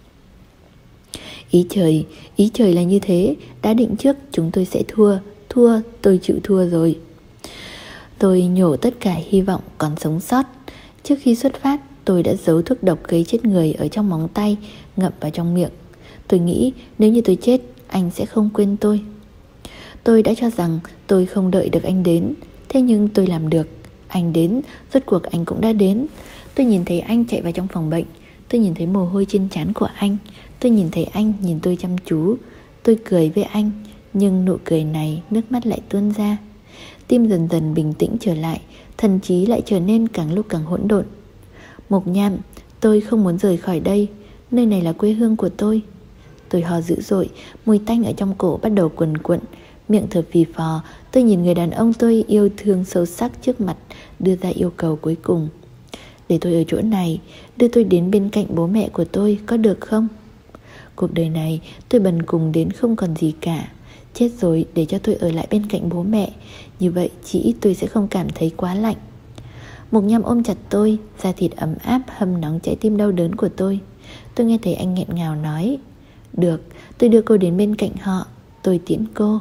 Ý trời, ý trời là như thế. Đã định trước chúng tôi sẽ thua. Thua, tôi chịu thua rồi. Tôi nhổ tất cả hy vọng còn sống sót. Trước khi xuất phát, tôi đã giấu thuốc độc gây chết người ở trong móng tay, ngậm vào trong miệng. Tôi nghĩ nếu như tôi chết, anh sẽ không quên tôi. Tôi đã cho rằng tôi không đợi được anh đến. Thế nhưng tôi làm được. Anh đến, rốt cuộc anh cũng đã đến. Tôi nhìn thấy anh chạy vào trong phòng bệnh. Tôi nhìn thấy mồ hôi trên trán của anh. Tôi nhìn thấy anh nhìn tôi chăm chú. Tôi cười với anh, nhưng nụ cười này nước mắt lại tuôn ra. Tim dần dần bình tĩnh trở lại, thần trí lại trở nên càng lúc càng hỗn độn. Mục Nham, tôi không muốn rời khỏi đây. Nơi này là quê hương của tôi. Tôi ho dữ dội, mùi tanh ở trong cổ bắt đầu quần quận, miệng thở phì phò. Tôi nhìn người đàn ông tôi yêu thương sâu sắc trước mặt, đưa ra yêu cầu cuối cùng. Để tôi ở chỗ này, đưa tôi đến bên cạnh bố mẹ của tôi, có được không? Cuộc đời này tôi bần cùng đến không còn gì cả. Chết rồi, để cho tôi ở lại bên cạnh bố mẹ. Như vậy chỉ ít tôi sẽ không cảm thấy quá lạnh. Mục Nham ôm chặt tôi, da thịt ấm áp hâm nóng trái tim đau đớn của tôi. Tôi nghe thấy anh nghẹn ngào nói: được, tôi đưa cô đến bên cạnh họ, tôi tiễn cô.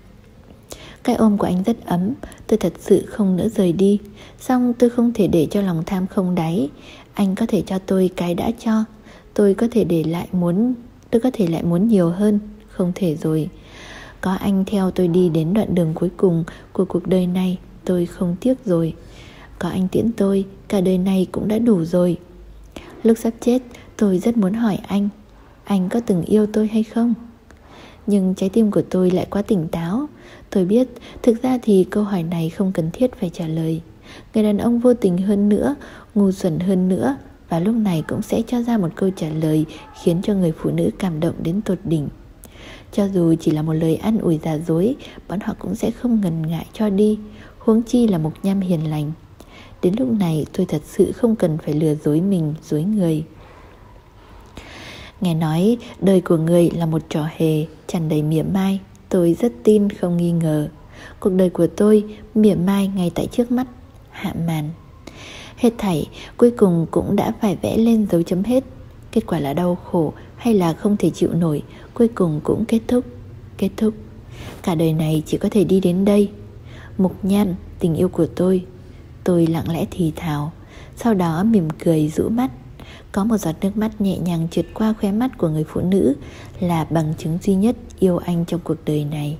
Cái ôm của anh rất ấm, tôi thật sự không nỡ rời đi. Xong tôi không thể để cho lòng tham không đáy. Anh có thể cho tôi cái đã cho. Tôi có thể để lại muốn Tôi có thể lại muốn nhiều hơn. Không thể rồi. Có anh theo tôi đi đến đoạn đường cuối cùng của cuộc đời này, tôi không tiếc rồi. Có anh tiễn tôi, cả đời này cũng đã đủ rồi. Lúc sắp chết, tôi rất muốn hỏi anh: anh có từng yêu tôi hay không? Nhưng trái tim của tôi lại quá tỉnh táo. Tôi biết, thực ra thì câu hỏi này không cần thiết phải trả lời. Người đàn ông vô tình hơn nữa, ngu xuẩn hơn nữa, và lúc này cũng sẽ cho ra một câu trả lời khiến cho người phụ nữ cảm động đến tột đỉnh. Cho dù chỉ là một lời an ủi giả dối, bọn họ cũng sẽ không ngần ngại cho đi, huống chi là Mục Nham hiền lành. Đến lúc này tôi thật sự không cần phải lừa dối mình, dối người. Nghe nói đời của người là một trò hề tràn đầy mỉa mai. Tôi rất tin không nghi ngờ. Cuộc đời của tôi mỉa mai ngay tại trước mắt, hạ màn. Hết thảy cuối cùng cũng đã phải vẽ lên dấu chấm hết. Kết quả là đau khổ hay là không thể chịu nổi, cuối cùng cũng kết thúc. Kết thúc. Cả đời này chỉ có thể đi đến đây. Mục Nham, tình yêu của tôi. Tôi lặng lẽ thì thào, sau đó mỉm cười rũ mắt. Có một giọt nước mắt nhẹ nhàng trượt qua khóe mắt của người phụ nữ, là bằng chứng duy nhất yêu anh trong cuộc đời này.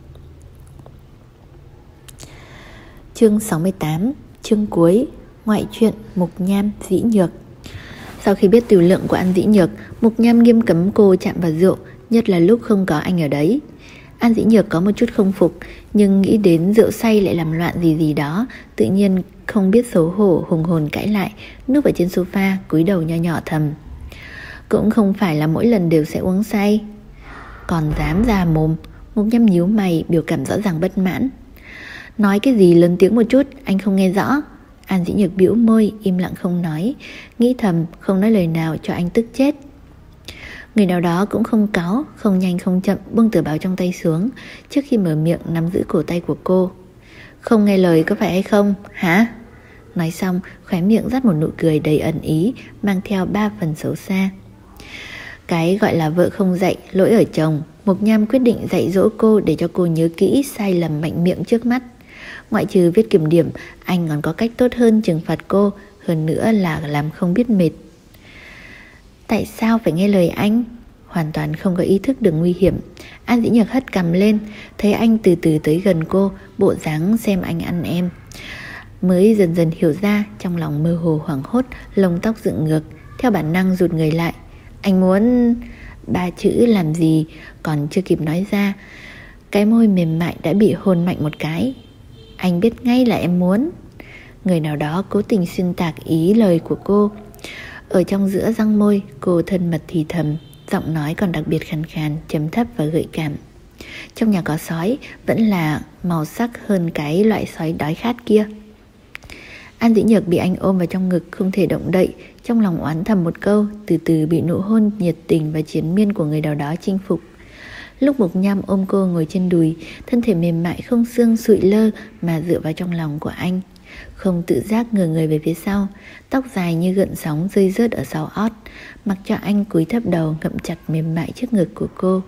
Chương sáu mươi tám, chương cuối, ngoại truyện Mục Nham Dĩ Nhược. Sau khi biết tiểu lượng của An Dĩ Nhược, Mục Nham nghiêm cấm cô chạm vào rượu, nhất là lúc không có anh ở đấy. An Dĩ Nhược có một chút không phục, nhưng nghĩ đến rượu say lại làm loạn gì gì đó, tự nhiên không biết xấu hổ, hùng hồn cãi lại, núp ở trên sofa, cúi đầu nho nhỏ thầm: cũng không phải là mỗi lần đều sẽ uống say. Còn dám ra mồm. Mục Nham nhíu mày, biểu cảm rõ ràng bất mãn. Nói cái gì lớn tiếng một chút, anh không nghe rõ. An Dĩ Nhược bĩu môi, im lặng không nói, nghĩ thầm không nói lời nào cho anh tức chết. Người nào đó cũng không cáu, không nhanh không chậm buông tờ báo trong tay xuống, trước khi mở miệng nắm giữ cổ tay của cô. Không nghe lời có phải hay không, hả? Nói xong, khóe miệng dắt một nụ cười đầy ẩn ý, mang theo ba phần xấu xa. Cái gọi là vợ không dạy, lỗi ở chồng. Mục Nham quyết định dạy dỗ cô để cho cô nhớ kỹ sai lầm mạnh miệng trước mắt. Ngoại trừ viết kiểm điểm, anh còn có cách tốt hơn trừng phạt cô, hơn nữa là làm không biết mệt. Tại sao phải nghe lời anh? Hoàn toàn không có ý thức được nguy hiểm. An Dĩ Nhược hất cằm lên, thấy anh từ từ tới gần cô, bộ dáng xem anh ăn em. Mới dần dần hiểu ra, trong lòng mơ hồ hoảng hốt, lông tóc dựng ngược, theo bản năng rụt người lại. Anh muốn... Ba chữ làm gì còn chưa kịp nói ra, cái môi mềm mại đã bị hôn mạnh một cái. Anh biết ngay là em muốn. Người nào đó cố tình xuyên tạc ý lời của cô. Ở trong giữa răng môi, cô thân mật thì thầm, giọng nói còn đặc biệt khàn khàn, trầm thấp và gợi cảm. Trong nhà có sói, vẫn là màu sắc hơn cái loại sói đói khát kia. An Dĩ Nhược bị anh ôm vào trong ngực, không thể động đậy, trong lòng oán thầm một câu, từ từ bị nụ hôn nhiệt tình và triền miên của người nào đó chinh phục. Lúc Mục Nham ôm cô ngồi trên đùi, thân thể mềm mại không xương sụi lơ mà dựa vào trong lòng của anh. Không tự giác ngửa người về phía sau, tóc dài như gợn sóng rơi rớt ở sau ót, mặc cho anh cúi thấp đầu ngậm chặt mềm mại trước ngực của cô.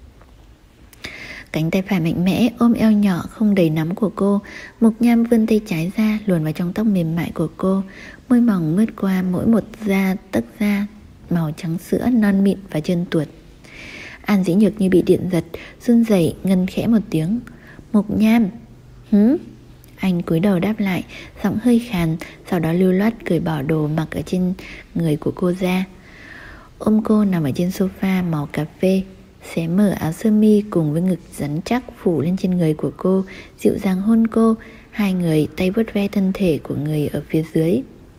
Cánh tay phải mạnh mẽ ôm eo nhỏ không đầy nắm của cô. Mục Nham vươn tay trái ra luồn vào trong tóc mềm mại của cô, môi mỏng mướt qua mỗi một da tấc da màu trắng sữa non mịn và trơn tuột. An Dĩ Nhược như bị điện giật, run rẩy ngân khẽ một tiếng. Mục Nham. Hứ? Anh cúi đầu đáp lại, giọng hơi khàn, sau đó lưu loát cởi bỏ đồ mặc ở trên người của cô ra. Ôm cô nằm ở trên sofa màu cà phê, xé mở áo sơ mi cùng với ngực rắn chắc phủ lên trên người của cô, dịu dàng hôn cô, hai người tay vuốt ve thân thể của người ở phía dưới.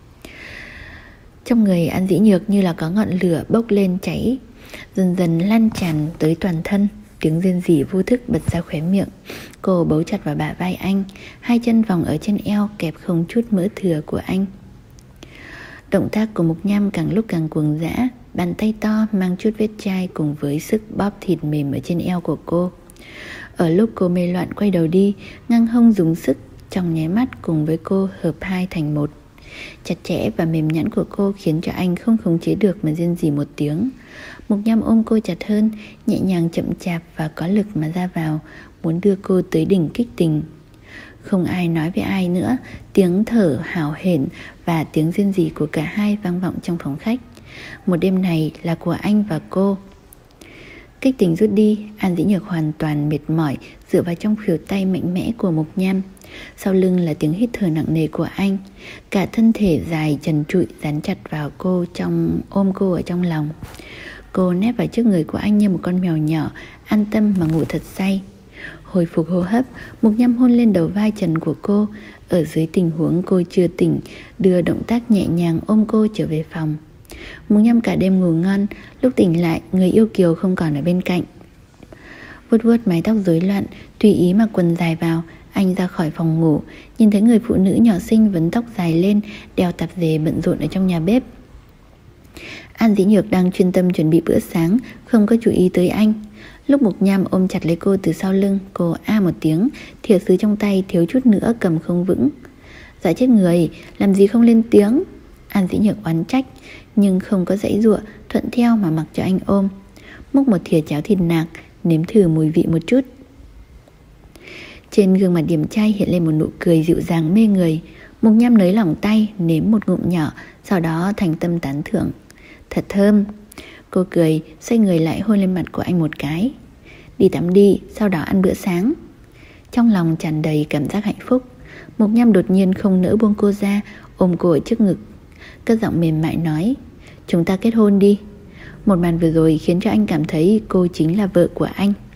Trong người An Dĩ Nhược như là có ngọn lửa bốc lên cháy, dần dần lan tràn tới toàn thân. Tiếng rên rỉ vô thức bật ra khóe miệng. Cô bấu chặt vào bả vai anh, hai chân vòng ở trên eo kẹp không chút mỡ thừa của anh. Động tác của Mục Nham càng lúc càng cuồng dã, bàn tay to mang chút vết chai cùng với sức bóp thịt mềm ở trên eo của cô. Ở lúc cô mê loạn quay đầu đi, ngang hông dùng sức, trong nháy mắt cùng với cô hợp hai thành một. Chặt chẽ và mềm nhẵn của cô khiến cho anh không khống chế được mà rên rỉ một tiếng. Mục Nham ôm cô chặt hơn, nhẹ nhàng chậm chạp và có lực mà ra vào, muốn đưa cô tới đỉnh kích tình. Không ai nói với ai nữa, tiếng thở hào hển và tiếng rên rỉ của cả hai vang vọng trong phòng khách. Một đêm này là của anh và cô. Kích tình rút đi, An Dĩ Nhược hoàn toàn mệt mỏi, dựa vào trong khuỷu tay mạnh mẽ của Mục Nham. Sau lưng là tiếng hít thở nặng nề của anh. Cả thân thể dài trần trụi dán chặt vào cô, trong ôm cô ở trong lòng. Cô nép vào trước người của anh như một con mèo nhỏ, an tâm mà ngủ thật say. Hồi phục hô hấp, Mục Nham hôn lên đầu vai trần của cô. Ở dưới tình huống cô chưa tỉnh, đưa động tác nhẹ nhàng ôm cô trở về phòng. Mục Nham cả đêm ngủ ngon, lúc tỉnh lại người yêu kiều không còn ở bên cạnh. Vuốt vuốt mái tóc rối loạn, tùy ý mặc quần dài vào, anh ra khỏi phòng ngủ, nhìn thấy người phụ nữ nhỏ xinh vấn tóc dài lên, đeo tạp dề bận rộn ở trong nhà bếp. An Dĩ Nhược đang chuyên tâm chuẩn bị bữa sáng, không có chú ý tới anh. Lúc Mục Nham ôm chặt lấy cô từ sau lưng, cô a một tiếng, thìa sứ trong tay thiếu chút nữa cầm không vững. Dạ chết người, làm gì không lên tiếng? An Dĩ Nhược oán trách, nhưng không có giãy giụa, thuận theo mà mặc cho anh ôm. Múc một thìa cháo thịt nạc, nếm thử mùi vị một chút. Trên gương mặt điềm trai hiện lên một nụ cười dịu dàng mê người. Mục Nham nới lỏng tay, nếm một ngụm nhỏ, sau đó thành tâm tán thưởng. Thật thơm. Cô cười, xoay người lại hôn lên mặt của anh một cái. Đi tắm đi, sau đó ăn bữa sáng. Trong lòng tràn đầy cảm giác hạnh phúc. Mục Nham đột nhiên không nỡ buông cô ra, ôm cô ở trước ngực, cất giọng mềm mại nói, chúng ta kết hôn đi. Một màn vừa rồi khiến cho anh cảm thấy cô chính là vợ của anh.